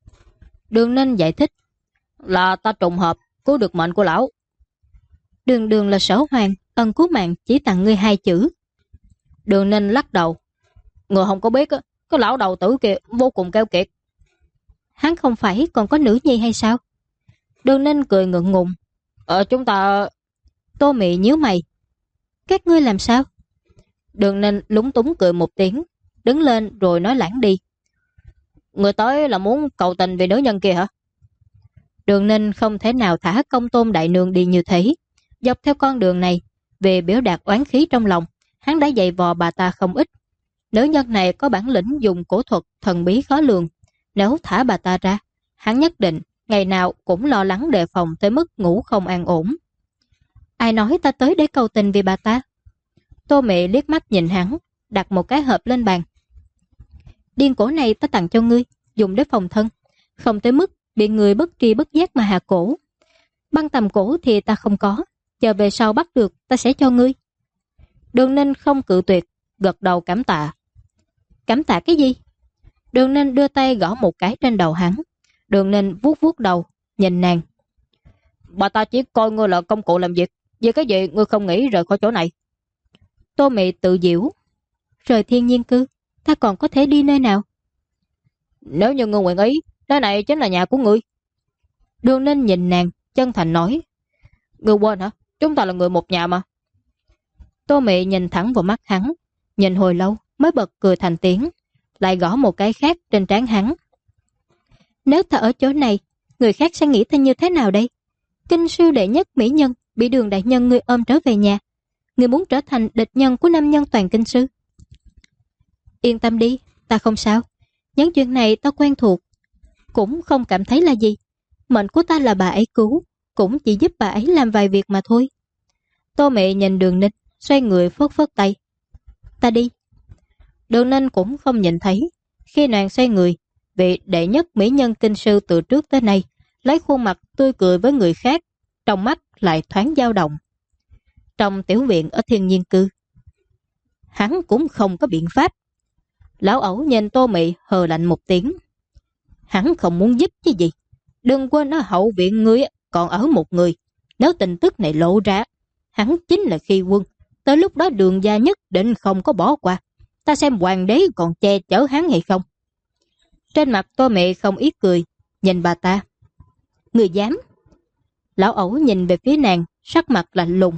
Đường Ninh giải thích: Là ta trùng hợp cứu được mệnh của lão. Đường Đường là Sở Hoàng, ân cứu mạng chỉ tặng ngươi 2 chữ. Đường Ninh lắc đầu: Người không có biết, cái lão đầu tử kia vô cùng keo kiệt. Hắn không phải còn có nữ nhi hay sao? Đường Ninh cười ngượng ngùng: Chúng ta... Tô Mị nhíu mày: Các ngươi làm sao? Đường Ninh lúng túng cười một tiếng, đứng lên rồi nói lãng đi: Người tới là muốn cầu tình vì nữ nhân kia hả? Đường Ninh không thể nào thả Công Tôn đại nương đi như thế. Dọc theo con đường này, về biểu đạt oán khí trong lòng, hắn đã dày vò bà ta không ít. Nữ nhân này có bản lĩnh dùng cổ thuật thần bí khó lường. Nếu thả bà ta ra, hắn nhất định ngày nào cũng lo lắng đề phòng tới mức ngủ không an ổn. Ai nói ta tới để cầu tình vì bà ta? Tô Mị liếc mắt nhìn hắn, đặt một cái hộp lên bàn. Điên cổ này ta tặng cho ngươi, dùng để phòng thân, không tới mức bị người bất tri bất giác mà hạ cổ. Băng tầm cổ thì ta không có, chờ về sau bắt được ta sẽ cho ngươi. Đường Ninh không cự tuyệt, gật đầu cảm tạ. Cảm tạ cái gì? Đường Ninh đưa tay gõ một cái trên đầu hắn. Đường Ninh vuốt vuốt đầu, nhìn nàng. Bà ta chỉ coi ngươi là công cụ làm việc, vì cái gì ngươi không nghĩ rời khỏi chỗ này? Tô Mị tự giễu: Rời Thiên Nhiên Cư, ta còn có thể đi nơi nào? Nếu như ngươi nguyện ý, nơi này chính là nhà của ngươi. Đường Ninh nhìn nàng, chân thành nói: Ngươi quên hả? Chúng ta là người một nhà mà. Tô Mị nhìn thẳng vào mắt hắn, nhìn hồi lâu mới bật cười thành tiếng, lại gõ một cái khác trên trán hắn. Nếu ta ở chỗ này, người khác sẽ nghĩ ta như thế nào đây? Kinh sư đệ nhất mỹ nhân bị Đường đại nhân ngươi ôm trở về nhà, ngươi muốn trở thành địch nhân của nam nhân toàn kinh sư. Yên tâm đi, ta không sao. Những chuyện này ta quen thuộc, cũng không cảm thấy là gì. Mệnh của ta là bà ấy cứu, cũng chỉ giúp bà ấy làm vài việc mà thôi. Tô Mị nhìn Đường Ninh, xoay người phất phất tay. Ta đi. Đường Ninh cũng không nhìn thấy. Khi nàng xoay người, vị đệ nhất mỹ nhân kinh sư từ trước tới nay lấy khuôn mặt tươi cười với người khác, trong mắt lại thoáng dao động. Trong tiểu viện ở Thiên Nhiên Cư, hắn cũng không có biện pháp. Lão ẩu nhìn Tô Mị hờ lạnh một tiếng. Hắn không muốn giúp chứ gì. Đừng quên ở hậu viện ngươi còn ở một người. Nếu tin tức này lộ ra, hắn chính là khi quân. Tới lúc đó Đường gia nhất định không có bỏ qua. Ta xem hoàng đế còn che chở hắn hay không. Trên mặt Tô Mị không ít cười, nhìn bà ta. Người dám? Lão ẩu nhìn về phía nàng, sắc mặt lạnh lùng.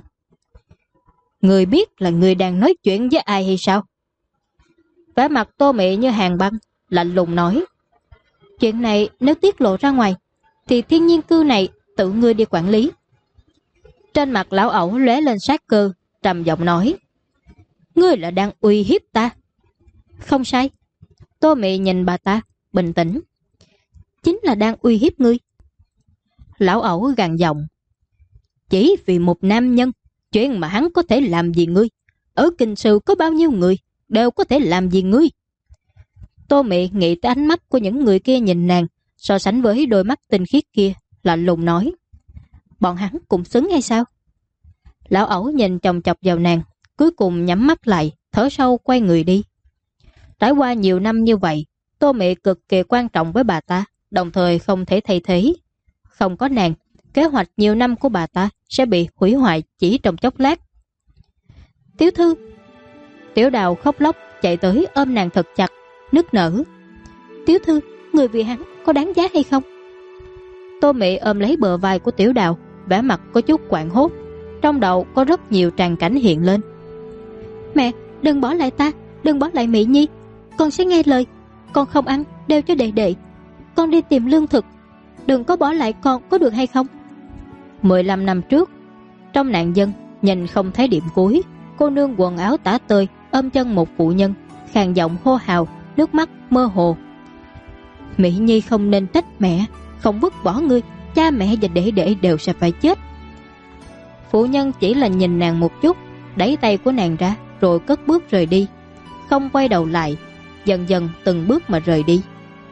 Người biết là người đang nói chuyện với ai hay sao? Vẻ mặt Tô Mị như hàng băng, lạnh lùng nói. Chuyện này nếu tiết lộ ra ngoài, thì thiên nhiên cư này tự ngươi đi quản lý. Trên mặt lão ẩu lóe lên sát cơ, trầm giọng nói: Ngươi là đang uy hiếp ta. Không sai. Tô Mị nhìn bà ta, bình tĩnh. Chính là đang uy hiếp ngươi. Lão ẩu gằn giọng: Chỉ vì một nam nhân, chuyện mà hắn có thể làm gì ngươi? Ở Kinh Sư có bao nhiêu người đều có thể làm gì ngươi? Tô Mị nghĩ tới ánh mắt của những người kia nhìn nàng, so sánh với đôi mắt tinh khiết kia, lạnh lùng nói: Bọn hắn cũng xứng hay sao? Lão ẩu nhìn chòng chọc vào nàng, cuối cùng nhắm mắt lại, thở sâu quay người đi. Trải qua nhiều năm như vậy, Tô Mị cực kỳ quan trọng với bà ta, đồng thời không thể thay thế. Không có nàng, kế hoạch nhiều năm của bà ta sẽ bị hủy hoại chỉ trong chốc lát. Tiểu thư. Tiểu Đào khóc lóc chạy tới ôm nàng thật chặt, nức nở: Tiểu thư, người vì hắn có đáng giá hay không? Tô Mị ôm lấy bờ vai của Tiểu Đào, vẻ mặt có chút hoảng hốt, trong đầu có rất nhiều tràng cảnh hiện lên. Mẹ, đừng bỏ lại ta, đừng bỏ lại Mị Nhi, con sẽ nghe lời, con không ăn đeo cho đệ đệ, con đi tìm lương thực, đừng có bỏ lại con có được hay không? 15 năm trước, trong nạn dân nhìn không thấy điểm cuối, cô nương quần áo tả tơi ôm chân một phụ nhân, khàn giọng hô hào, nước mắt mơ hồ: Mỹ Nhi không nên trách mẹ, không vứt bỏ ngươi, cha mẹ và đệ đệ đều sẽ phải chết. Phụ nhân chỉ là nhìn nàng một chút, đẩy tay của nàng ra rồi cất bước rời đi, không quay đầu lại, dần dần từng bước mà rời đi.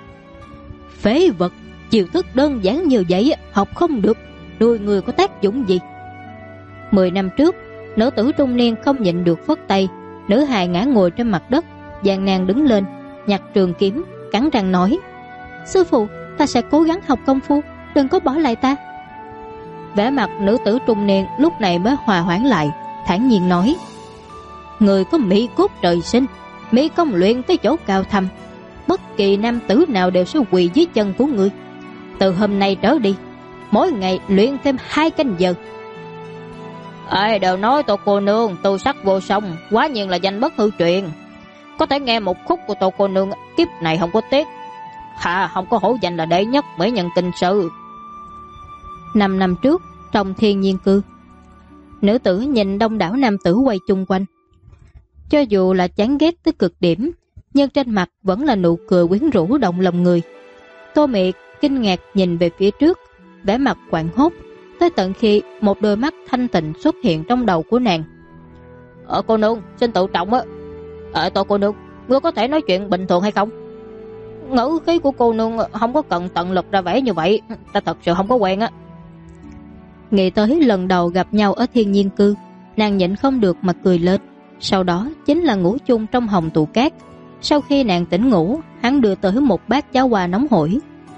Phế vật, chiêu thức đơn giản như vậy học không được, nuôi người có tác dụng gì? 10 năm trước, nữ tử trung niên không nhịn được phất tay, nữ hài ngã ngồi trên mặt đất, gian nan đứng lên, nhặt trường kiếm, cắn răng nói: Sư phụ, ta sẽ cố gắng học công phu, đừng có bỏ lại ta. Vẻ mặt nữ tử trung niên lúc này mới hòa hoãn lại, thản nhiên nói: Người có mỹ cốt trời sinh, mỹ công luyện tới chỗ cao thâm, bất kỳ nam tử nào đều sẽ quỳ dưới chân của ngươi. Từ hôm nay trở đi, mỗi ngày luyện thêm 2 canh giờ. Ai đều nói Tô cô nương tu sắc vô song, quá nhiên là danh bất hư truyền. Có thể nghe một khúc của Tô cô nương, kiếp này không có tiếc. Hạ không có hổ danh là đệ nhất mỹ nhân Kinh Sư. 5 năm trước, trong thiên nhiên cư, nữ tử nhìn đông đảo nam tử quay chung quanh. Cho dù là chán ghét tới cực điểm, nhưng trên mặt vẫn là nụ cười quyến rũ động lòng người. Tô Mị kinh ngạc nhìn về phía trước, vẻ mặt hoảng hốt, tới tận khi một đôi mắt thanh tịnh xuất hiện trong đầu của nàng. Cô nương, xin tự trọng á. Tô cô nương, ngươi có thể nói chuyện bình thường hay không? Ngữ khí của cô nương không có cần tận lực ra vẻ như vậy, ta thật sự không có quen á. Nghĩ tới lần đầu gặp nhau ở thiên nhiên cư, nàng nhịn không được mà cười lên. Sau đó chính là ngủ chung trong hồng tụ cát. Sau khi nàng tỉnh ngủ, hắn đưa tới một bát cháo hoa nóng hổi.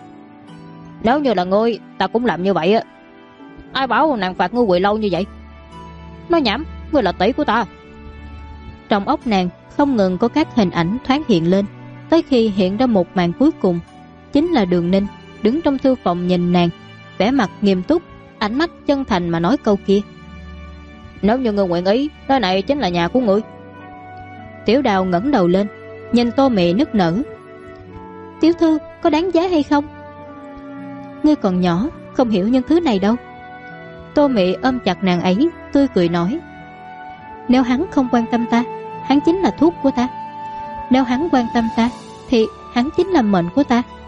Nếu như là ngươi, ta cũng làm như vậy á. Ai bảo nàng phạt ngươi quỳ lâu như vậy? Nói nhảm, ngươi là tỷ của ta. Trong óc nàng không ngừng có các hình ảnh thoáng hiện lên, tới khi hiện ra một màn cuối cùng, chính là Đường Ninh đứng trong thư phòng nhìn nàng, vẻ mặt nghiêm túc, ánh mắt chân thành mà nói câu kia: Nếu như ngươi nguyện ý, nơi này chính là nhà của ngươi. Tiểu Đào ngẩng đầu lên, nhìn Tô Mị nức nở: Tiểu thư, có đáng giá hay không? Ngươi còn nhỏ, không hiểu những thứ này đâu. Tô Mị ôm chặt nàng ấy, tươi cười nói: Nếu hắn không quan tâm ta, hắn chính là thuốc của ta. Nếu hắn quan tâm ta, thì hắn chính là mệnh của ta.